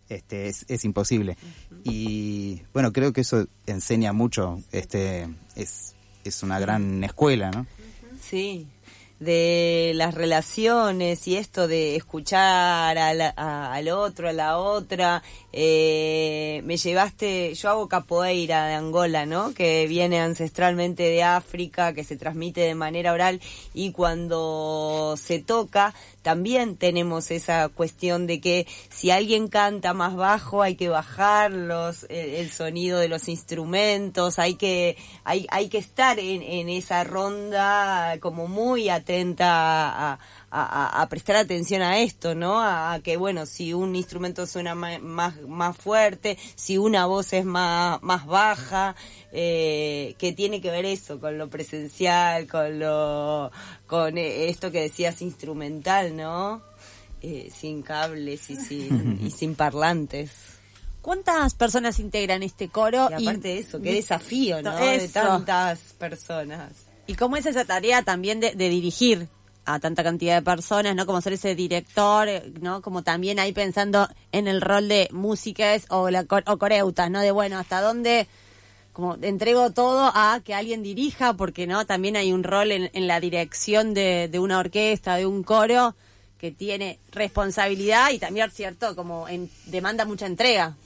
Speaker 2: Este, es, es imposible. Uh-huh. Y bueno, creo que eso enseña mucho, este, es, es una gran escuela, ¿no?
Speaker 6: Sí, de las relaciones y esto de escuchar a la, a, al otro, a la otra. Eh, me llevaste, yo hago capoeira de Angola, ¿no? Que viene ancestralmente de África, que se transmite de manera oral, y cuando se toca también tenemos esa cuestión de que si alguien canta más bajo hay que bajar los, el, el sonido de los instrumentos, hay que hay hay que estar en, en esa ronda como muy atenta a, a, a prestar atención a esto, ¿no? A, a que, bueno, si un instrumento suena más, más, más fuerte, si una voz es más, más baja, eh, que tiene que ver eso con lo presencial, con lo, con esto que decías instrumental, ¿no? Eh, sin cables y sin, y sin parlantes.
Speaker 8: ¿Cuántas personas integran este coro?
Speaker 6: Y aparte y, de eso, qué desafío, ¿no?
Speaker 8: Eso.
Speaker 6: De tantas personas.
Speaker 8: ¿Y cómo es esa tarea también de, de dirigir a tanta cantidad de personas, ¿no? Como ser ese director, ¿no? Como también ahí pensando en el rol de músicas o, la, o coreutas, ¿no? De, bueno, hasta dónde, como entrego todo a que alguien dirija, porque, ¿no? También hay un rol en, en la dirección de, de una orquesta, de un coro, que tiene responsabilidad y también, cierto, como en, demanda mucha entrega.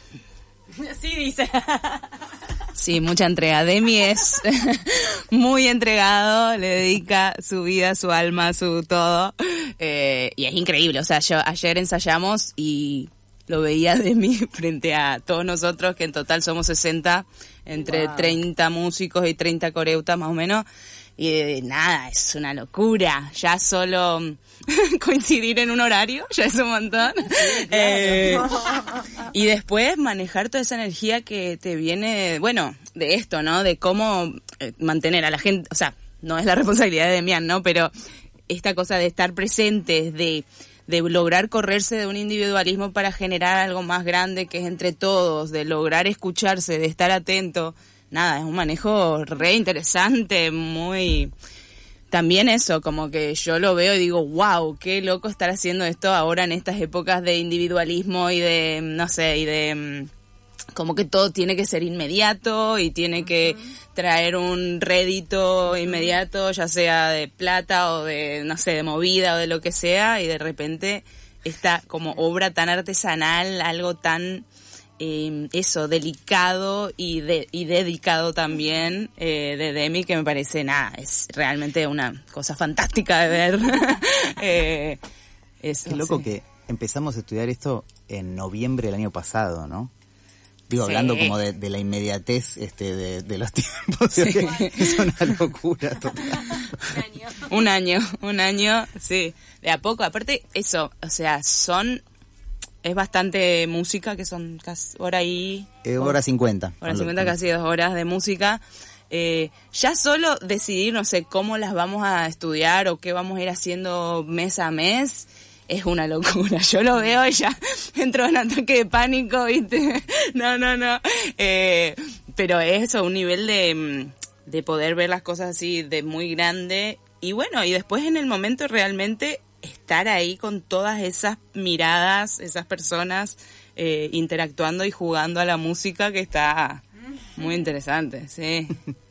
Speaker 8: Sí, dice.
Speaker 1: Sí, mucha entrega. Demi es muy entregado, le dedica su vida, su alma, su todo. Eh, y es increíble. O sea, yo ayer ensayamos y lo veía Demi frente a todos nosotros, que en total somos sesenta, entre wow. treinta músicos y treinta coreutas más o menos. Y eh, nada, es una locura. Ya solo coincidir en un horario, ya es un montón. Sí, claro. eh, y después manejar toda esa energía que te viene, bueno, de esto, ¿no? De cómo eh, mantener a la gente, o sea, no es la responsabilidad de Demián, ¿no? Pero esta cosa de estar presentes, de, de lograr correrse de un individualismo para generar algo más grande que es entre todos, de lograr escucharse, de estar atento. Nada, es un manejo re interesante, muy... También eso, como que yo lo veo y digo, wow, qué loco estar haciendo esto ahora en estas épocas de individualismo y de, no sé, y de... como que todo tiene que ser inmediato y tiene que traer un rédito inmediato, ya sea de plata o de, no sé, de movida o de lo que sea, y de repente esta como obra tan artesanal, algo tan... Eh, eso, delicado y de, y dedicado también eh, de Demi, que me parece, nada, es realmente una cosa fantástica de ver. eh,
Speaker 2: es no loco sé. Que empezamos a estudiar esto en noviembre del año pasado, ¿no? Digo, sí. Hablando como de, de la inmediatez este, de, de los tiempos. Sí. Es una locura total.
Speaker 1: Un año. Un año, un año, sí. De a poco, aparte, eso, o sea, son... Es bastante música, que son casi hora y...
Speaker 2: Eh, hora cincuenta.
Speaker 1: Hora cincuenta, casi dos horas de música. Eh, ya solo decidir, no sé, cómo las vamos a estudiar o qué vamos a ir haciendo mes a mes, es una locura. Yo lo veo y ya entro en ataque de pánico, ¿viste? No, no, no. Eh, pero es eso, un nivel de, de poder ver las cosas así de muy grande. Y bueno, y después en el momento realmente... estar ahí con todas esas miradas, esas personas eh, interactuando y jugando a la música, que está muy interesante, sí.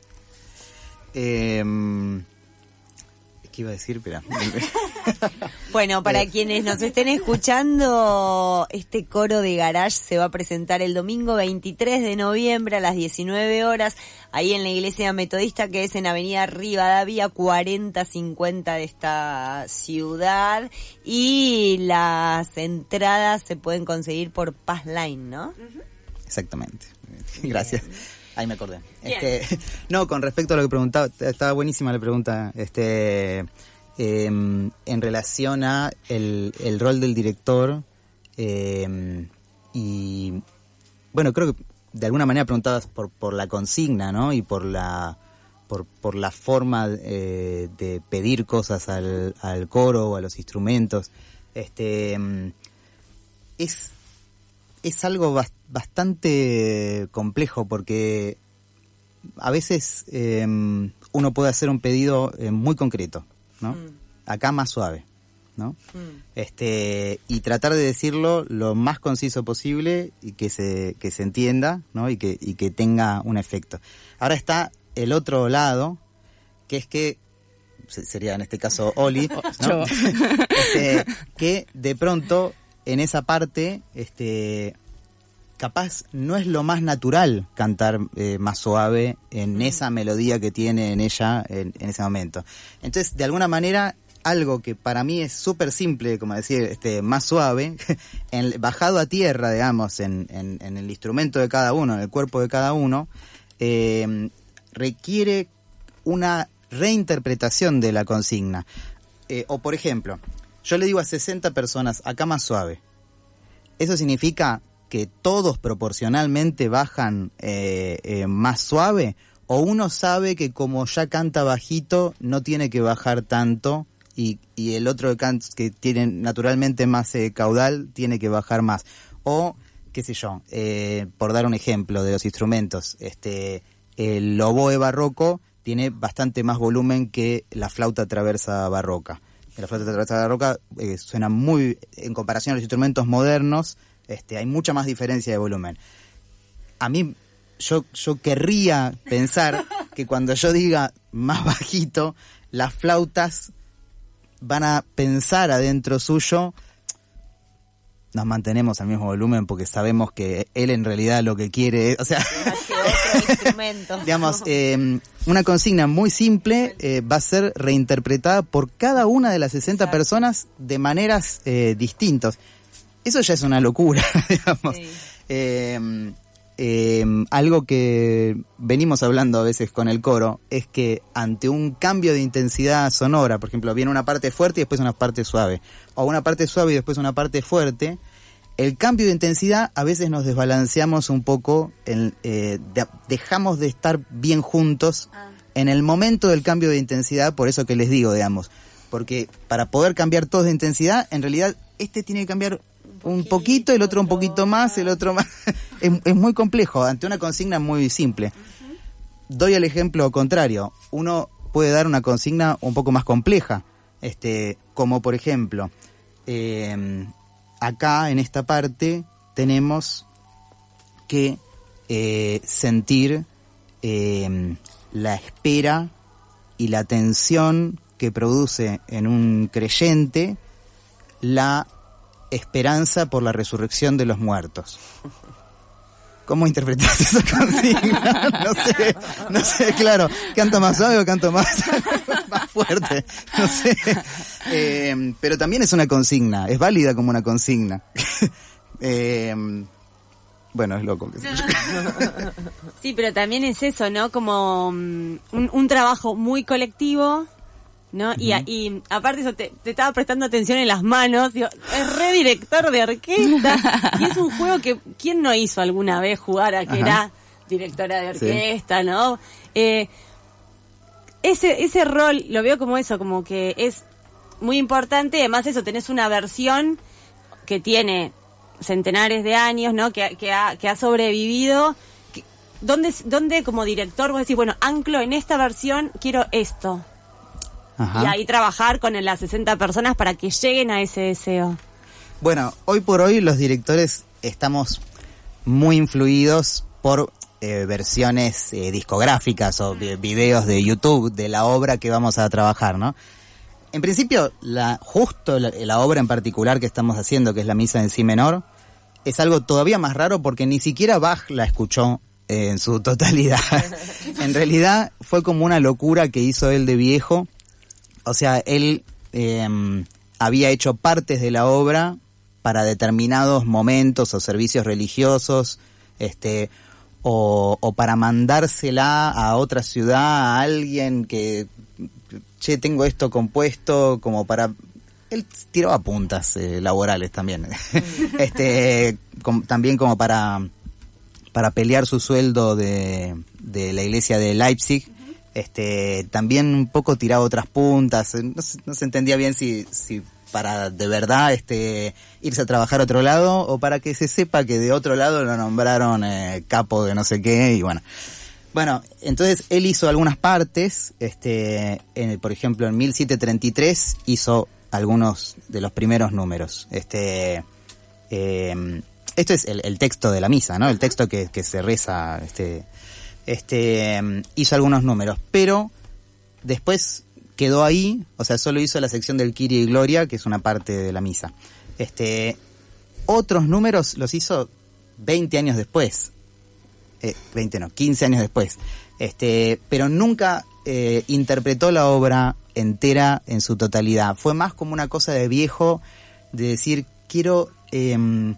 Speaker 2: eh, ¿Qué iba a decir? Espera.
Speaker 6: Bueno, para quienes nos estén escuchando, este coro de garage se va a presentar el domingo veintitrés de noviembre a las diecinueve horas, ahí en la iglesia metodista, que es en Avenida Rivadavia cuarenta cincuenta de esta ciudad, y las entradas se pueden conseguir por Passline, ¿no?
Speaker 2: Exactamente. Gracias. Ahí me acordé. Este, no, con respecto a lo que preguntaba, estaba buenísima la pregunta. Este, eh, en relación a el, el rol del director, eh, y bueno, creo que de alguna manera preguntabas por por la consigna, ¿no? Y por la por por la forma eh, de pedir cosas al al coro o a los instrumentos. Este, es es algo bastante bastante complejo, porque a veces eh, uno puede hacer un pedido eh, muy concreto, ¿no? Mm. Acá más suave, ¿no? Mm. Este, y tratar de decirlo lo más conciso posible y que se, que se entienda, ¿no? Y que, y que tenga un efecto. Ahora está el otro lado, que es que, sería en este caso Oli, ¿no? este, que de pronto en esa parte, este, capaz no es lo más natural cantar eh, más suave en mm. esa melodía que tiene en ella en, en ese momento. Entonces, de alguna manera, algo que para mí es súper simple, como decir, este, más suave, en, bajado a tierra, digamos, en, en, en el instrumento de cada uno, en el cuerpo de cada uno, eh, requiere una reinterpretación de la consigna. Eh, o, por ejemplo, yo le digo a sesenta personas, acá más suave. Eso significa que todos proporcionalmente bajan eh, eh, más suave, o uno sabe que como ya canta bajito no tiene que bajar tanto y, y el otro que, canta, que tiene naturalmente más eh, caudal tiene que bajar más, o qué sé yo, eh, por dar un ejemplo de los instrumentos, este el oboe barroco tiene bastante más volumen que la flauta traversa barroca. La flauta traversa barroca eh, suena muy, en comparación a los instrumentos modernos, Este, hay mucha más diferencia de volumen. A mí, yo, yo querría pensar que cuando yo diga más bajito, las flautas van a pensar adentro suyo, nos mantenemos al mismo volumen porque sabemos que él en realidad lo que quiere es, o sea,
Speaker 8: otro instrumento.
Speaker 2: digamos, eh, una consigna muy simple eh, va a ser reinterpretada por cada una de las sesenta Exacto. personas de maneras eh, distintas. Eso ya es una locura, digamos. Sí. Eh, eh, algo que venimos hablando a veces con el coro es que ante un cambio de intensidad sonora, por ejemplo, viene una parte fuerte y después una parte suave, o una parte suave y después una parte fuerte, el cambio de intensidad a veces nos desbalanceamos un poco, en, eh, de, dejamos de estar bien juntos ah. en el momento del cambio de intensidad, por eso que les digo, digamos, porque para poder cambiar todos de intensidad, en realidad este tiene que cambiar un poquito, el otro un poquito más, el otro más. Es, es muy complejo, ante una consigna muy simple. Uh-huh. Doy el ejemplo contrario. Uno puede dar una consigna un poco más compleja, este, como por ejemplo, eh, acá en esta parte tenemos que eh, sentir eh, la espera y la tensión que produce en un creyente la esperanza por la resurrección de los muertos. ¿Cómo interpretas esa consigna? No sé, no sé, claro. ¿Canto más suave o canto más, más fuerte? No sé. Eh, pero también es una consigna, es válida como una consigna. eh, bueno, es loco.
Speaker 8: Sí, pero también es eso, ¿no? Como um, un, un trabajo muy colectivo, ¿no? Uh-huh. Y, y aparte eso, te, te estaba prestando atención en las manos, digo, es re director de orquesta, y es un juego que, ¿quién no hizo alguna vez jugar a que Ajá. era directora de orquesta, sí. ¿no? Eh, ese, ese rol, lo veo como eso, como que es muy importante, además eso, tenés una versión que tiene centenares de años, ¿no? Que, que, ha, que ha sobrevivido, que, ¿dónde, ¿dónde como director vos decís, bueno, anclo en esta versión, quiero esto? Ajá. Y ahí trabajar con las sesenta personas para que lleguen a ese deseo.
Speaker 2: Bueno, hoy por hoy los directores estamos muy influidos por eh, versiones eh, discográficas o eh, videos de YouTube de la obra que vamos a trabajar, ¿no? En principio, la, justo la, la obra en particular que estamos haciendo, que es la misa en si menor, es algo todavía más raro porque ni siquiera Bach la escuchó eh, en su totalidad. En realidad fue como una locura que hizo él de viejo. O sea, él eh, había hecho partes de la obra para determinados momentos o servicios religiosos, este, o, o para mandársela a otra ciudad, a alguien que, che, tengo esto compuesto, como para... Él tiraba puntas eh, laborales también, este, com, también como para, para pelear su sueldo de, de la iglesia de Leipzig. Este, también un poco tiraba otras puntas, no se, no se entendía bien si, si para de verdad este irse a trabajar a otro lado o para que se sepa que de otro lado lo nombraron eh, capo de no sé qué y bueno. Bueno, entonces él hizo algunas partes, este, en, por ejemplo en mil setecientos treinta y tres hizo algunos de los primeros números. Este, eh, esto es el, el texto de la misa, ¿no? El texto que, que se reza. Este, este, hizo algunos números, pero después quedó ahí, o sea, solo hizo la sección del Kyrie y Gloria, que es una parte de la misa. Este, otros números los hizo veinte años después. Eh, veinte no, quince años después. Este, pero nunca eh, interpretó la obra entera en su totalidad. Fue más como una cosa de viejo, de decir, quiero eh,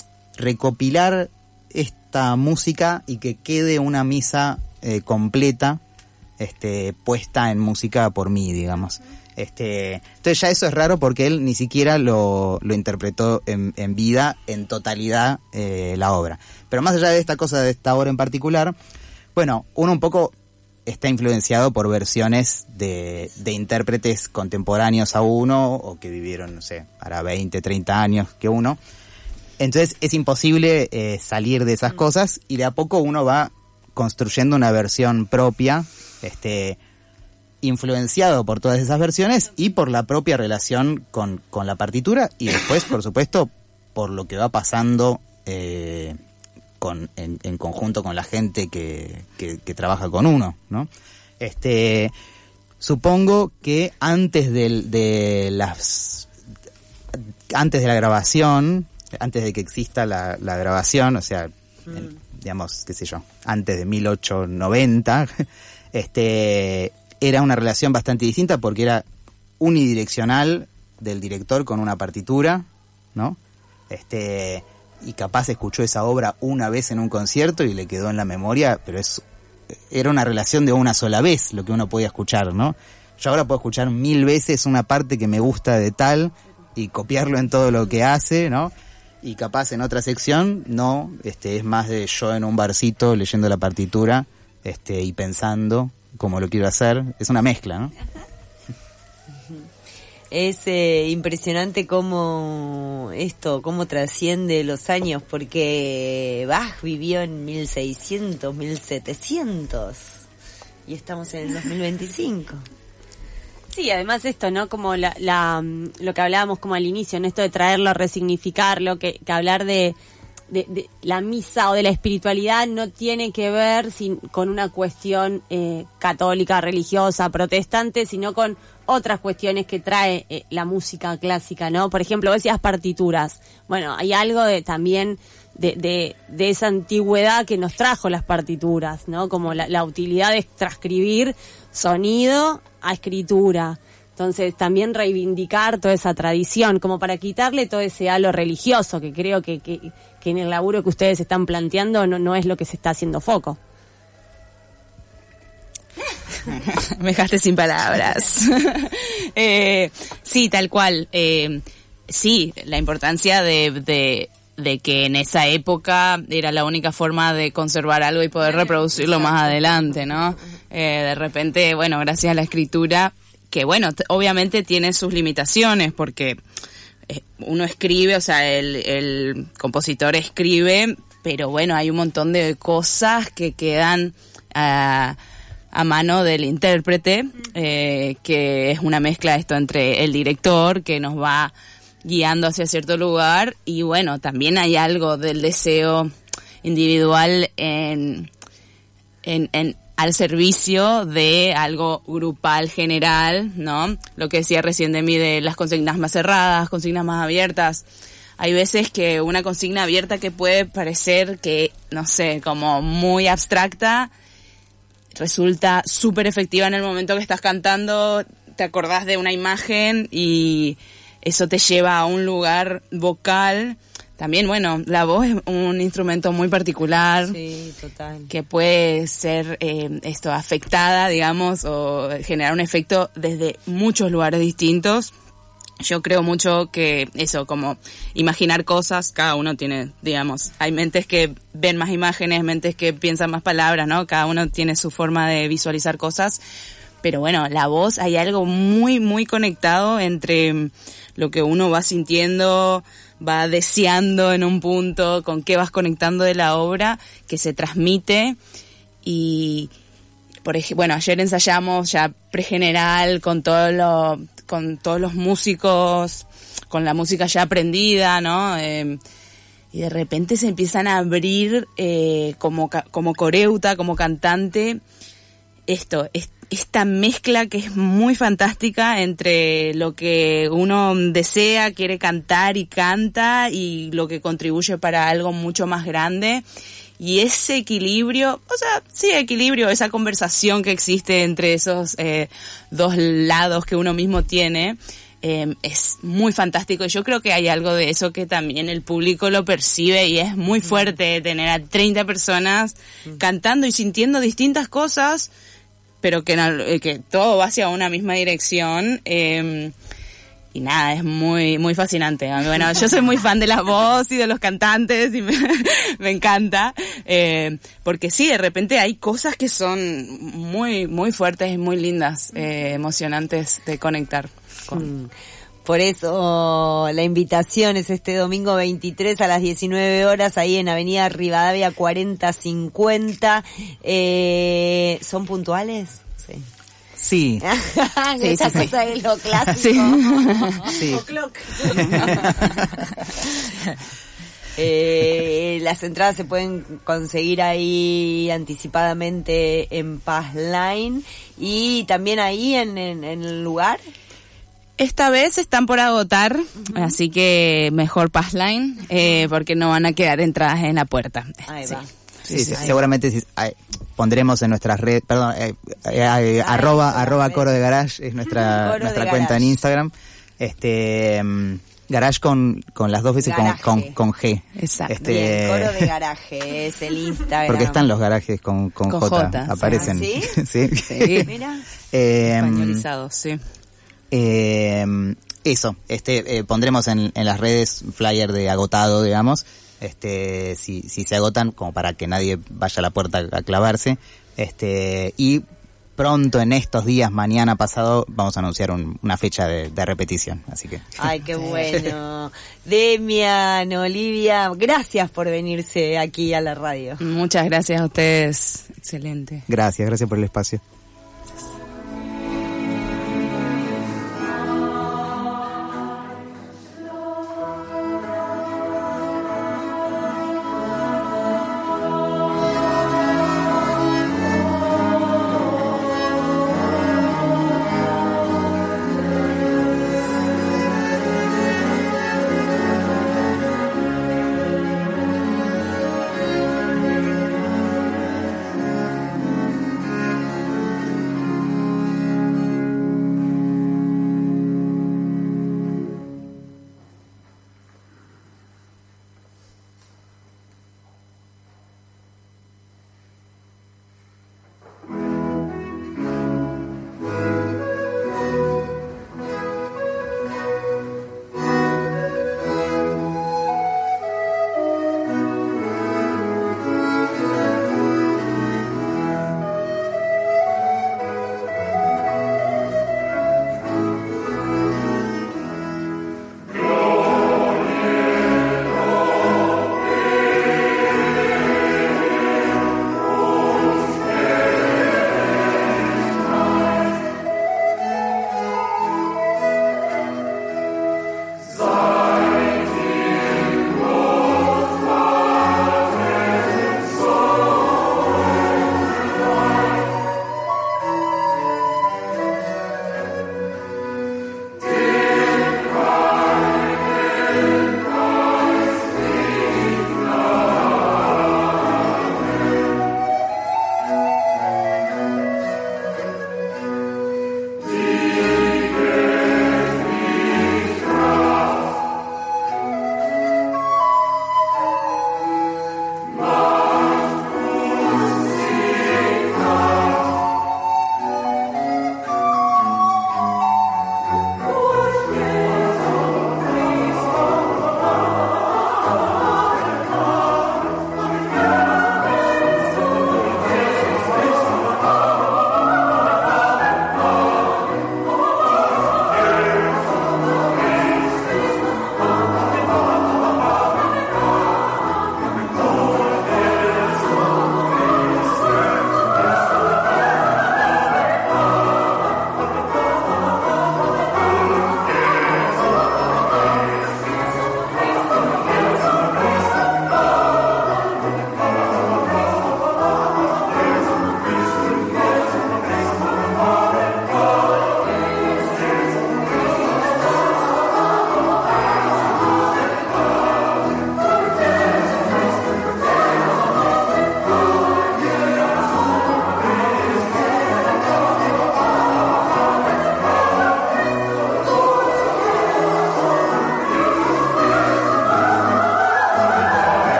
Speaker 2: recopilar esta música y que quede una misa eh, completa, este, puesta en música por mí, digamos. Este, entonces ya eso es raro porque él ni siquiera lo, lo interpretó en, en vida, en totalidad, eh, la obra. Pero más allá de esta cosa, de esta obra en particular, bueno, uno un poco está influenciado por versiones de, de intérpretes contemporáneos a uno, o que vivieron, no sé, para veinte, treinta años que uno. Entonces es imposible eh, salir de esas cosas, y de a poco uno va construyendo una versión propia, este, influenciado por todas esas versiones y por la propia relación con, con la partitura, y después, por supuesto, por lo que va pasando eh, con, en, en conjunto con la gente que, que, que trabaja con uno, ¿no? Este, supongo que antes del, de las antes de la grabación, antes de que exista la, la grabación, o sea, mm. en, digamos, qué sé yo, antes de mil ochocientos noventa, este, era una relación bastante distinta porque era unidireccional del director con una partitura, ¿no? Este, y capaz escuchó esa obra una vez en un concierto y le quedó en la memoria, pero es era una relación de una sola vez lo que uno podía escuchar, ¿no? Yo ahora puedo escuchar mil veces una parte que me gusta de tal y copiarlo en todo lo que hace, ¿no? Y capaz en otra sección, no, este, es más de yo en un barcito leyendo la partitura, este, y pensando cómo lo quiero hacer. Es una mezcla, ¿no?
Speaker 6: Es eh, impresionante cómo esto, cómo trasciende los años, porque Bach vivió en mil seiscientos, mil setecientos y estamos en el dos mil veinticinco.
Speaker 8: Sí, además esto, ¿no? Como la, la lo que hablábamos como al inicio, ¿no? Esto de traerlo, resignificarlo, que, que hablar de, de, de la misa o de la espiritualidad no tiene que ver sin, con una cuestión eh, católica, religiosa, protestante, sino con otras cuestiones que trae eh, la música clásica, ¿no? Por ejemplo, vos decías partituras. Bueno, hay algo de también de, de, de esa antigüedad que nos trajo las partituras, ¿no? Como la, la utilidad de transcribir sonido a escritura. Entonces, también reivindicar toda esa tradición, como para quitarle todo ese halo religioso, que creo que, que, que en el laburo que ustedes están planteando no, no es lo que se está haciendo foco.
Speaker 1: Me dejaste sin palabras. eh, sí, tal cual. Eh, sí, la importancia de, de, de que en esa época era la única forma de conservar algo y poder reproducirlo más adelante, ¿no? Eh, de repente, bueno, gracias a la escritura, que bueno, t- obviamente tiene sus limitaciones, porque eh, uno escribe, o sea, el, el compositor escribe, pero bueno, hay un montón de cosas que quedan uh, a mano del intérprete, eh, que es una mezcla esto entre el director, que nos va guiando hacia cierto lugar, y bueno, también hay algo del deseo individual en, en, en al servicio de algo grupal general, ¿no? Lo que decía recién de mí de las consignas más cerradas, consignas más abiertas. Hay veces que una consigna abierta que puede parecer que, no sé, como muy abstracta, resulta súper efectiva en el momento que estás cantando, te acordás de una imagen y eso te lleva a un lugar vocal. También, bueno, la voz es un instrumento muy particular.
Speaker 6: Sí, total.
Speaker 1: Que puede ser eh, esto afectada, digamos, o generar un efecto desde muchos lugares distintos. Yo creo mucho que eso, como imaginar cosas, cada uno tiene, digamos, hay mentes que ven más imágenes, mentes que piensan más palabras, ¿no? Cada uno tiene su forma de visualizar cosas. Pero bueno, la voz, hay algo muy, muy conectado entre lo que uno va sintiendo, va deseando en un punto, con qué vas conectando de la obra, que se transmite. Y, por ejemplo, bueno, ayer ensayamos ya pregeneral con todo lo, con todos los músicos, con la música ya aprendida, ¿no? Eh, y de repente se empiezan a abrir eh, como, como coreuta, como cantante, esto, es, esta mezcla que es muy fantástica entre lo que uno desea, quiere cantar y canta, y lo que contribuye para algo mucho más grande. Y ese equilibrio, o sea, sí, equilibrio, esa conversación que existe entre esos eh, dos lados que uno mismo tiene, eh, es muy fantástico. Y yo creo que hay algo de eso que también el público lo percibe, y es muy fuerte tener a treinta personas cantando y sintiendo distintas cosas, pero que, que todo va hacia una misma dirección. Eh, Y nada, es muy muy fascinante. Bueno, yo soy muy fan de la voz y de los cantantes, y me, me encanta. Eh, porque sí, de repente hay cosas que son muy muy fuertes y muy lindas, eh, emocionantes de conectar con.
Speaker 6: Por eso la invitación es este domingo veintitrés a las diecinueve horas, ahí en Avenida Rivadavia cuarenta cincuenta. Eh, ¿Son puntuales? Sí.
Speaker 2: Sí.
Speaker 6: sí, Esa sí, cosa sí. Es lo clásico.
Speaker 2: Sí.
Speaker 6: eh, las entradas se pueden conseguir ahí anticipadamente en Passline, y también ahí en, en, en el lugar.
Speaker 1: Esta vez están por agotar, uh-huh. Así que mejor Passline, eh, porque no van a quedar entradas en la puerta.
Speaker 6: Ahí
Speaker 1: sí.
Speaker 6: va.
Speaker 2: Sí, sí, seguramente sí, eh, pondremos en nuestras redes, perdón, eh, eh, eh, arroba, sí, arroba Coro de Garage es nuestra
Speaker 6: Coro
Speaker 2: nuestra cuenta garage. En Instagram. Este um, Garage con con las dos veces con, con con G.
Speaker 1: Exacto.
Speaker 6: Este, Bien, Coro de Garaje es el Instagram.
Speaker 2: Porque están los garajes con con, con J, J, aparecen.
Speaker 6: ¿Sí?
Speaker 2: Sí.
Speaker 1: Sí.
Speaker 6: Mira.
Speaker 1: Eh, Españolizados, sí.
Speaker 2: Eh, eso, este eh, pondremos en, en las redes flyer de agotado, digamos. Este, si, si se agotan, como para que nadie vaya a la puerta a clavarse. Este, y pronto, en estos días, mañana pasado, vamos a anunciar un, una fecha de, de repetición, así que.
Speaker 6: Ay, qué bueno. Demian, Olivia, gracias por venirse aquí a la radio.
Speaker 1: Muchas gracias a ustedes. Excelente.
Speaker 2: Gracias, gracias por el espacio.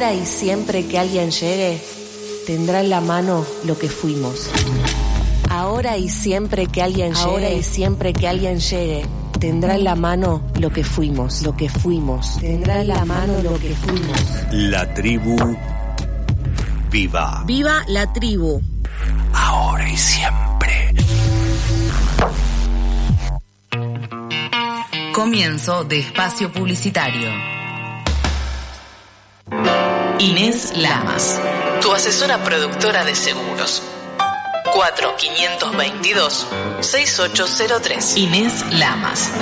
Speaker 3: Ahora y siempre que alguien llegue, tendrá en la mano lo que fuimos. Ahora y siempre que alguien llegue, ahora y siempre que alguien llegue, tendrá en la mano lo que fuimos, lo que fuimos. Tendrá en la mano lo que fuimos.
Speaker 4: La tribu viva.
Speaker 3: ¡Viva la tribu!
Speaker 4: Ahora y siempre.
Speaker 21: Comienzo de espacio publicitario. Inés Lamas, tu asesora productora de seguros. cuatro cinco dos dos, seis ocho cero tres. Inés Lamas,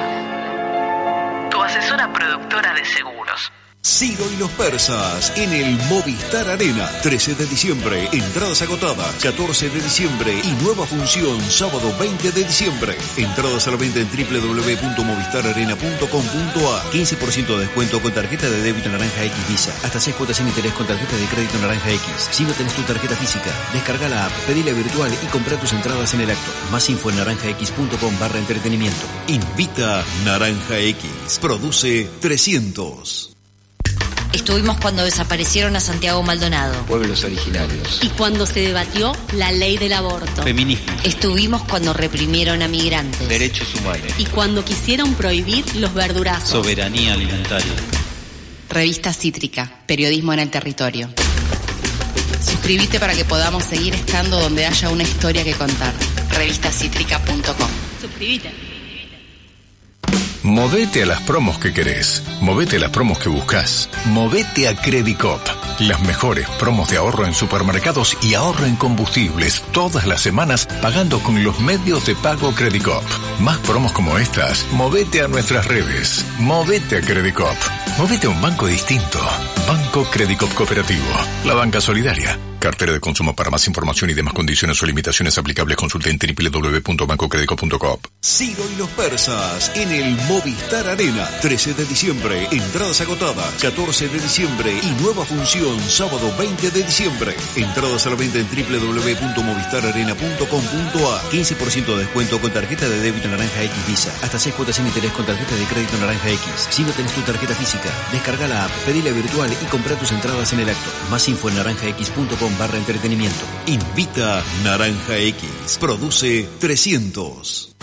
Speaker 21: tu asesora productora de seguros.
Speaker 9: Ciro y los persas en el Movistar Arena. trece de diciembre, entradas agotadas. catorce de diciembre y nueva función sábado veinte de diciembre. Entradas a la venta en doble u doble u doble u punto movistar arena punto com punto a r. quince por ciento de descuento con tarjeta de débito Naranja X Visa. Hasta seis cuotas sin interés con tarjeta de crédito Naranja X. Si no tenés tu tarjeta física, descarga la app, pedila virtual y compra tus entradas en el acto. Más info en naranjax.com barra entretenimiento. Invita Naranja X. Produce trescientos.
Speaker 18: Estuvimos cuando desaparecieron a Santiago Maldonado.
Speaker 30: Pueblos originarios.
Speaker 18: Y cuando se debatió la ley del aborto.
Speaker 30: Feminismo.
Speaker 18: Estuvimos cuando reprimieron a migrantes.
Speaker 30: Derechos humanos.
Speaker 18: Y cuando quisieron prohibir los verdurazos.
Speaker 30: Soberanía alimentaria.
Speaker 18: Revista Cítrica. Periodismo en el territorio. Suscríbete para que podamos seguir estando donde haya una historia que contar. revista cítrica punto com. Suscríbete.
Speaker 19: Movete a las promos que querés. Movete a las promos que buscas. Movete a Credicop. Las mejores promos de ahorro en supermercados y ahorro en combustibles. Todas las semanas pagando con los medios de pago Credicop. Más promos como estas. Movete a nuestras redes. Movete a Credicop. Movete a un banco distinto. Banco Credicop Cooperativo. La banca solidaria. Cartera de consumo. Para más información y demás condiciones o limitaciones aplicables, consulte en doble u doble u doble u punto banco credicop punto com.
Speaker 9: Ciro y los persas en el Movistar Arena. trece de diciembre, entradas agotadas. catorce de diciembre y nueva función sábado veinte de diciembre. Entradas a la venta en doble u doble u doble u punto movistar arena punto com punto a r. quince por ciento de descuento con tarjeta de débito Naranja X Visa. Hasta seis cuotas sin interés con tarjeta de crédito Naranja X. Si no tenés tu tarjeta física, descarga la app, pedila virtual y compra tus entradas en el acto. Más info en naranjax.com barra entretenimiento. Invita Naranja X. Produce trescientos.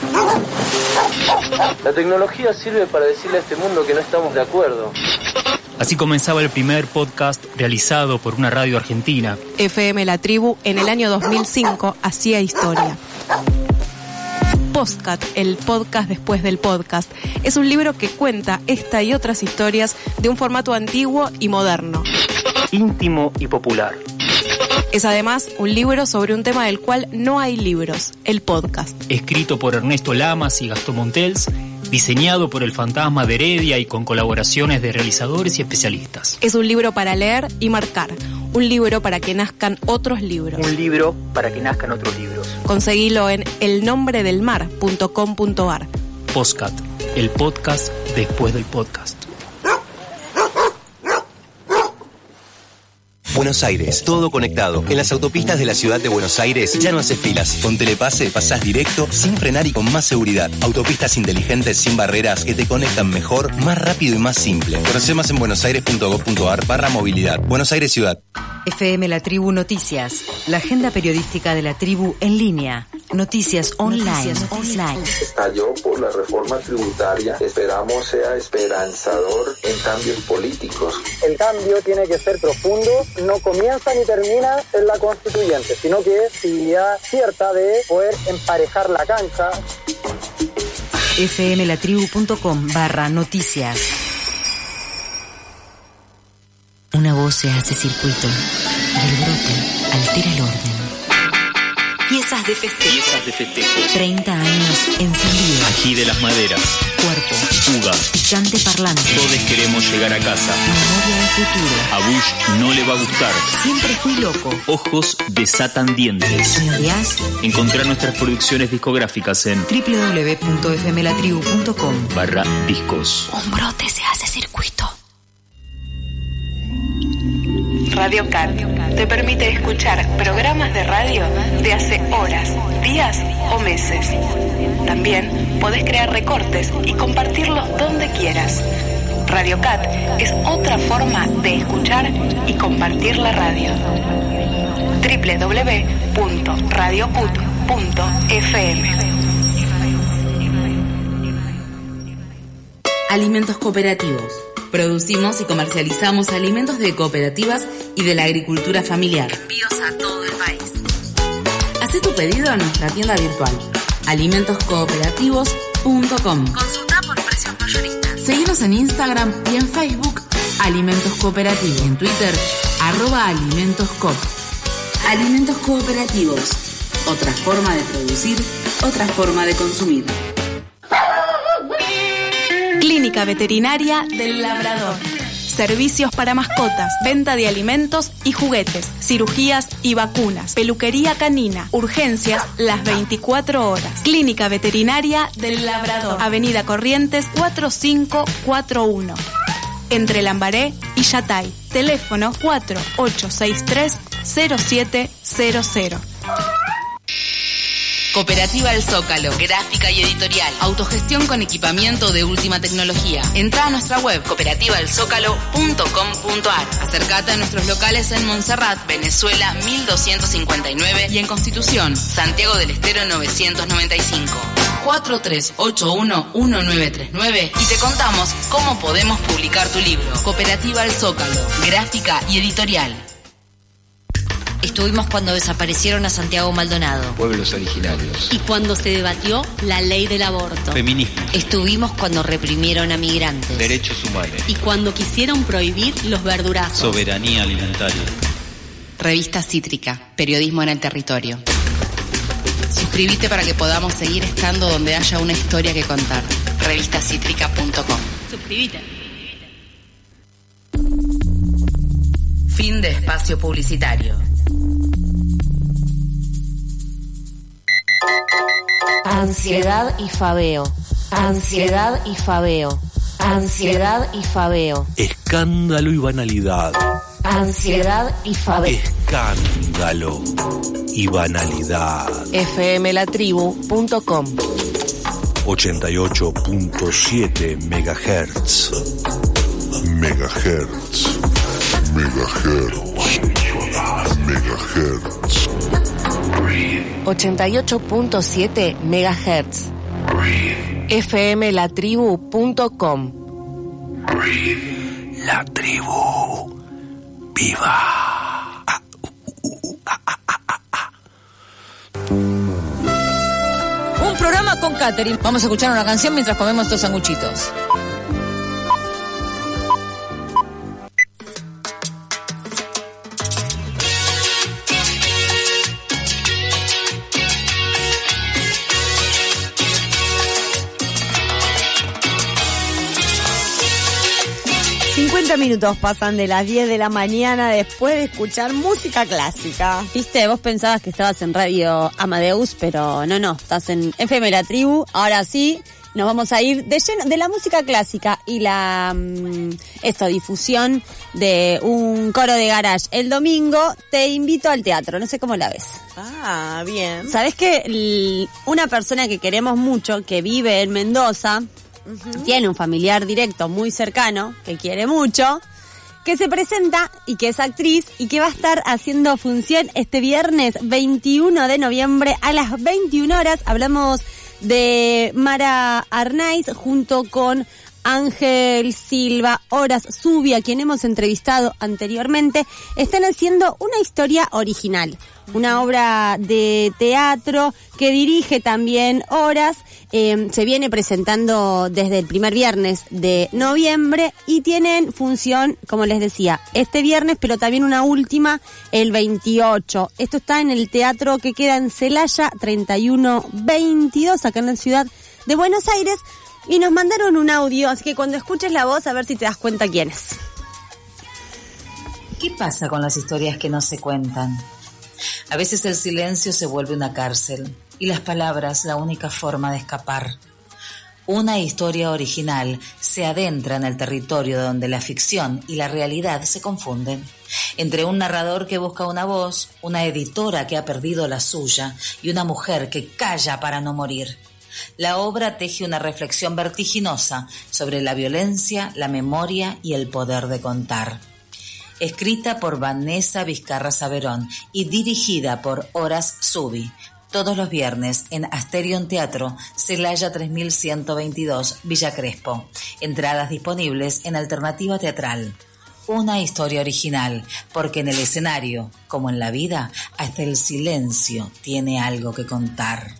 Speaker 30: La tecnología sirve para decirle a este mundo que no estamos de acuerdo.
Speaker 15: Así comenzaba el primer podcast realizado por una radio argentina.
Speaker 20: F M La Tribu en el año dos mil cinco hacía historia. Postcat, el podcast después del podcast, es un libro que cuenta esta y otras historias de un formato antiguo y moderno.
Speaker 15: Íntimo y popular.
Speaker 20: Es además un libro sobre un tema del cual no hay libros, el podcast.
Speaker 15: Escrito por Ernesto Lamas y Gastón Montels, diseñado por el Fantasma de Heredia y con colaboraciones de realizadores y especialistas.
Speaker 20: Es un libro para leer y marcar, un libro para que nazcan otros libros.
Speaker 15: Un libro para que nazcan otros libros.
Speaker 20: Conseguilo en el nombre del mar punto com punto a r.
Speaker 15: Postcat, el podcast después del podcast.
Speaker 10: Buenos Aires, todo conectado. En las autopistas de la ciudad de Buenos Aires ya no haces filas. Con Telepase pasás directo, sin frenar y con más seguridad. Autopistas inteligentes sin barreras que te conectan mejor, más rápido y más simple. Conoce más en buenosaires punto gov punto a r barra movilidad. Buenos Aires Ciudad.
Speaker 21: F M La Tribu Noticias, la agenda periodística de la tribu en línea. Noticias online. Noticias online.
Speaker 22: Estalló por la reforma tributaria. Esperamos sea esperanzador en cambios políticos.
Speaker 23: El cambio tiene que ser profundo, no comienza ni termina en la constituyente, sino que es posibilidad cierta de poder emparejar la cancha.
Speaker 21: F M la tribu punto com barra noticias. Una voz se hace circuito y el brote altera el orden. Piezas de festejo.
Speaker 15: Piezas de festejo.
Speaker 21: treinta años encendidos.
Speaker 15: Ají de las maderas.
Speaker 21: Cuerpo.
Speaker 15: Fuga.
Speaker 21: Picante parlante.
Speaker 15: Todos queremos llegar a casa.
Speaker 21: Memoria del futuro.
Speaker 15: A Bush no le va a gustar.
Speaker 21: Siempre fui loco.
Speaker 15: Ojos desatan dientes.
Speaker 21: ¿Me odias?
Speaker 15: Encontrar nuestras producciones discográficas en
Speaker 21: doble u doble u doble u punto f m la tribu punto com
Speaker 15: barra discos.
Speaker 21: Un brote se hace circuito.
Speaker 24: Radio Cat te permite escuchar programas de radio de hace horas, días o meses. También podés crear recortes y compartirlos donde quieras. Radio Cat es otra forma de escuchar y compartir la radio. doble u doble u doble u punto radio cut punto f m.
Speaker 18: Alimentos cooperativos. Producimos y comercializamos alimentos de cooperativas y de la agricultura familiar. Envíos a todo el país. Haz tu pedido en nuestra tienda virtual alimentos cooperativos punto com. Consulta por precios mayoristas. Seguinos en Instagram y en Facebook Alimentos Cooperativos. En Twitter arroba Alimentos Coop. Alimentos cooperativos. Otra forma de producir, otra forma de consumir.
Speaker 20: Clínica Veterinaria del Labrador. Servicios para mascotas, venta de alimentos y juguetes, cirugías y vacunas, peluquería canina, urgencias las veinticuatro horas. Clínica Veterinaria del Labrador, Avenida Corrientes cuatro cinco cuatro uno, entre Lambaré y Yatay. Teléfono cuatro ocho seis tres cero siete cero cero.
Speaker 18: Cooperativa El Zócalo, gráfica y editorial, autogestión con equipamiento de última tecnología. Entra a nuestra web cooperativa el zócalo punto com punto a r. Acércate a nuestros locales en Montserrat, Venezuela mil doscientos cincuenta y nueve y en Constitución, Santiago del Estero novecientos noventa y cinco. cuatro tres ocho uno uno nueve tres nueve y te contamos cómo podemos publicar tu libro. Cooperativa El Zócalo, gráfica y editorial.
Speaker 7: Estuvimos cuando desaparecieron a Santiago Maldonado.
Speaker 11: Pueblos originarios.
Speaker 7: Y cuando se debatió la ley del aborto.
Speaker 11: Feminismo.
Speaker 7: Estuvimos cuando reprimieron a migrantes.
Speaker 11: Derechos humanos.
Speaker 7: Y cuando quisieron prohibir los verdurazos.
Speaker 11: Soberanía alimentaria.
Speaker 18: Revista Cítrica, periodismo en el territorio. Suscríbete para que podamos seguir estando donde haya una historia que contar. revista cítrica punto com.
Speaker 7: Suscríbete.
Speaker 18: Fin de espacio publicitario.
Speaker 3: Ansiedad y fabeo. Ansiedad y fabeo. Ansiedad y fabeo.
Speaker 9: Escándalo y banalidad.
Speaker 3: Ansiedad y fabeo.
Speaker 9: Escándalo y banalidad.
Speaker 3: f m la tribu punto com.
Speaker 9: ochenta y ocho punto siete megahertz. Megahertz. Megahertz. Megahertz.
Speaker 3: ochenta y ocho punto siete megahertz. f m la tribu punto com.
Speaker 9: La tribu. Viva.
Speaker 12: Un programa con catering. Vamos a escuchar una canción mientras comemos estos sanguchitos.
Speaker 6: cincuenta minutos pasan de las diez de la mañana después de escuchar música clásica.
Speaker 8: Viste, vos pensabas que estabas en Radio Amadeus, pero no, no, estás en F M La Tribu. Ahora sí, nos vamos a ir de lleno de la música clásica y la mmm, esto, difusión de un coro de garage. El domingo te invito al teatro, no sé cómo la ves.
Speaker 6: Ah, bien.
Speaker 8: ¿Sabés que una persona que queremos mucho, que vive en Mendoza, uh-huh, tiene un familiar directo muy cercano, que quiere mucho, que se presenta y que es actriz y que va a estar haciendo función este viernes veintiuno de noviembre a las veintiuna horas. Hablamos de Mara Arnaiz junto con Ángel Silva, Horas Zubia, a quien hemos entrevistado anteriormente. Están haciendo una historia original, una obra de teatro que dirige también Horas. Eh, se viene presentando desde el primer viernes de noviembre y tienen función, como les decía, este viernes, pero también una última el veintiocho. Esto está en el teatro que queda en Celaya treinta y uno veintidós, acá en la ciudad de Buenos Aires. Y nos mandaron un audio, así que cuando escuches la voz, a ver si te das cuenta quién es.
Speaker 13: ¿Qué pasa con las historias que no se cuentan? A veces el silencio se vuelve una cárcel y las palabras la única forma de escapar. Una historia original se adentra en el territorio donde la ficción y la realidad se confunden. Entre un narrador que busca una voz, una editora que ha perdido la suya y una mujer que calla para no morir. La obra teje una reflexión vertiginosa sobre la violencia, la memoria y el poder de contar. Escrita por Vanessa Vizcarra Saverón y dirigida por Horace Zubi, todos los viernes en Asterion Teatro, Celaya tres mil ciento veintidós, Villa Crespo. Entradas disponibles en Alternativa Teatral. Una historia original, porque en el escenario, como en la vida, hasta el silencio tiene algo que contar.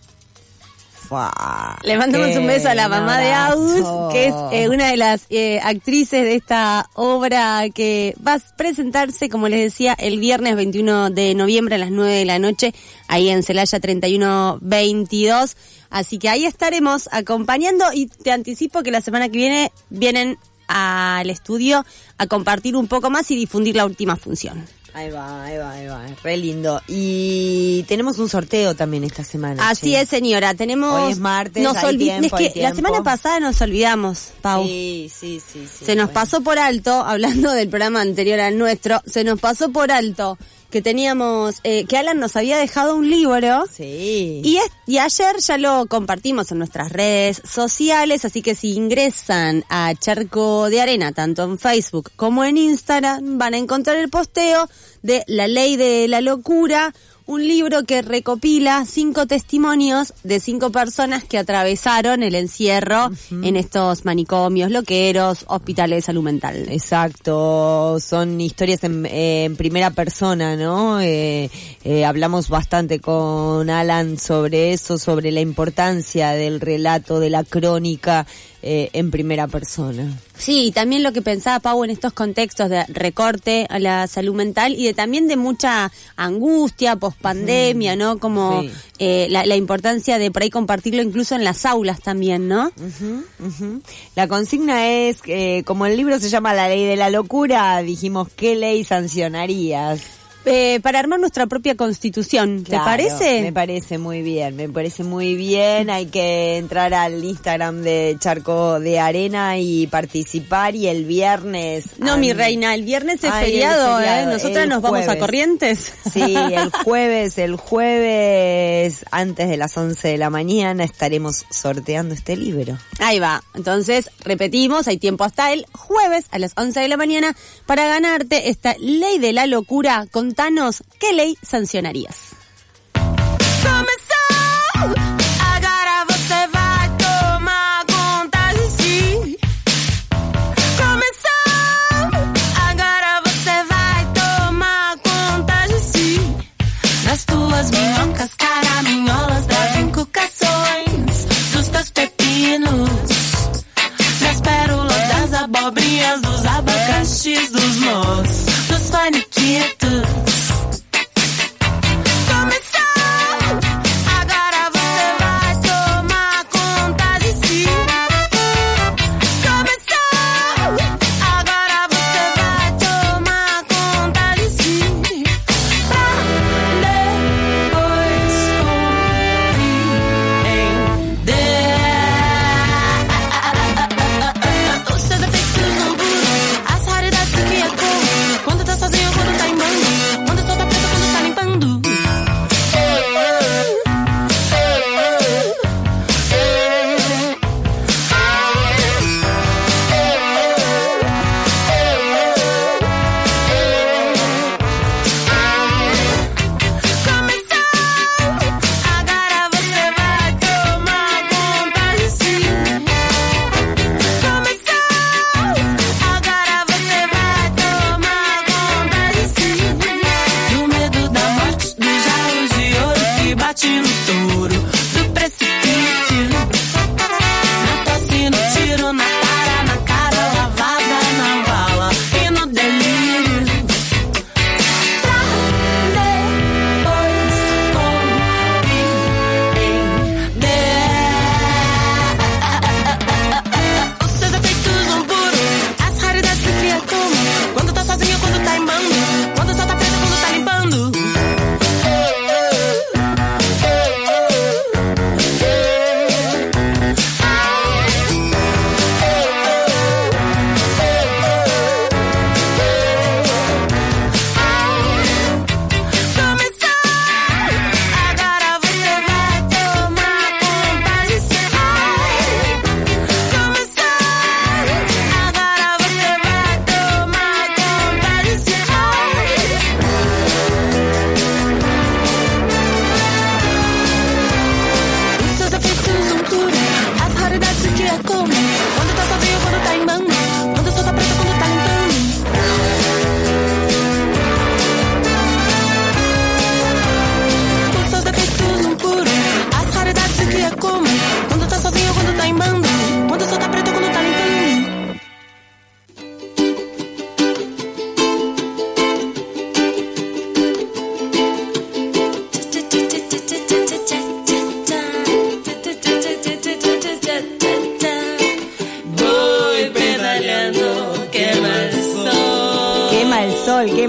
Speaker 6: Le mandamos un beso a la mamá de Agus, que es eh, una de las eh, actrices de esta obra que va a presentarse, como les decía, el viernes veintiuno de noviembre a las nueve de la noche, ahí en Celaya treinta y uno veintidós. Así que ahí estaremos acompañando y te anticipo que la semana que viene vienen al estudio a compartir un poco más y difundir la última función.
Speaker 1: Ahí va, ahí va, ahí va, re lindo. Y tenemos un sorteo también esta semana.
Speaker 6: Así
Speaker 1: che.
Speaker 6: es, señora, tenemos...
Speaker 1: Hoy es martes,
Speaker 6: nos
Speaker 1: hay
Speaker 6: olvi-
Speaker 1: tiempo,
Speaker 6: es
Speaker 1: hay
Speaker 6: que la
Speaker 1: tiempo.
Speaker 6: semana pasada nos olvidamos, Pau.
Speaker 1: Sí, sí, sí. sí
Speaker 6: se nos
Speaker 1: bueno.
Speaker 6: pasó por alto, hablando del programa anterior al nuestro, se nos pasó por alto que teníamos, eh, que Alan nos había dejado un libro.
Speaker 1: Sí.
Speaker 6: Y, es, y ayer ya lo compartimos en nuestras redes sociales, así que si ingresan a Charco de Arena, tanto en Facebook como en Instagram, van a encontrar el posteo de La Ley de la Locura, un libro que recopila cinco testimonios de cinco personas que atravesaron el encierro uh-huh. en estos manicomios, loqueros, hospitales de salud mental.
Speaker 1: Exacto, son historias en, eh, en primera persona, ¿no? Eh, eh, hablamos bastante con Alan sobre eso, sobre la importancia del relato, de la crónica eh, en primera persona.
Speaker 6: Sí, y también lo que pensaba Pau en estos contextos de recorte a la salud mental y de también de mucha angustia pospandemia, mm. ¿no? Como sí. eh, la, la importancia de por ahí compartirlo incluso en las aulas también, ¿no?
Speaker 1: Uh-huh, uh-huh. La consigna es, eh, como el libro se llama La Ley de la Locura, dijimos, ¿qué ley sancionarías?
Speaker 6: Eh, para armar nuestra propia constitución, ¿te
Speaker 1: claro,
Speaker 6: parece?
Speaker 1: Me parece muy bien, me parece muy bien. Hay que entrar al Instagram de Charco de Arena y participar. Y el viernes...
Speaker 6: No, um, mi reina, el viernes es Ay, feriado, feriado, ¿eh? Nosotras nos jueves. vamos a Corrientes.
Speaker 1: Sí, el jueves, el jueves, antes de las once de la mañana, estaremos sorteando este libro.
Speaker 6: Ahí va. Entonces, repetimos, hay tiempo hasta el jueves a las once de la mañana para ganarte esta Ley de la Locura. Contanos, ¿qué ley sancionarías?
Speaker 5: Começou, agora você vai tomar conta de si. Começou, agora você vai tomar conta de si. Das tuas minhocas, caraminholas, das inculcações, dos teus pepinos, das pérolas, das abobrinhas, dos abacaxis, dos nós, dos faniquitos. Começou, agora você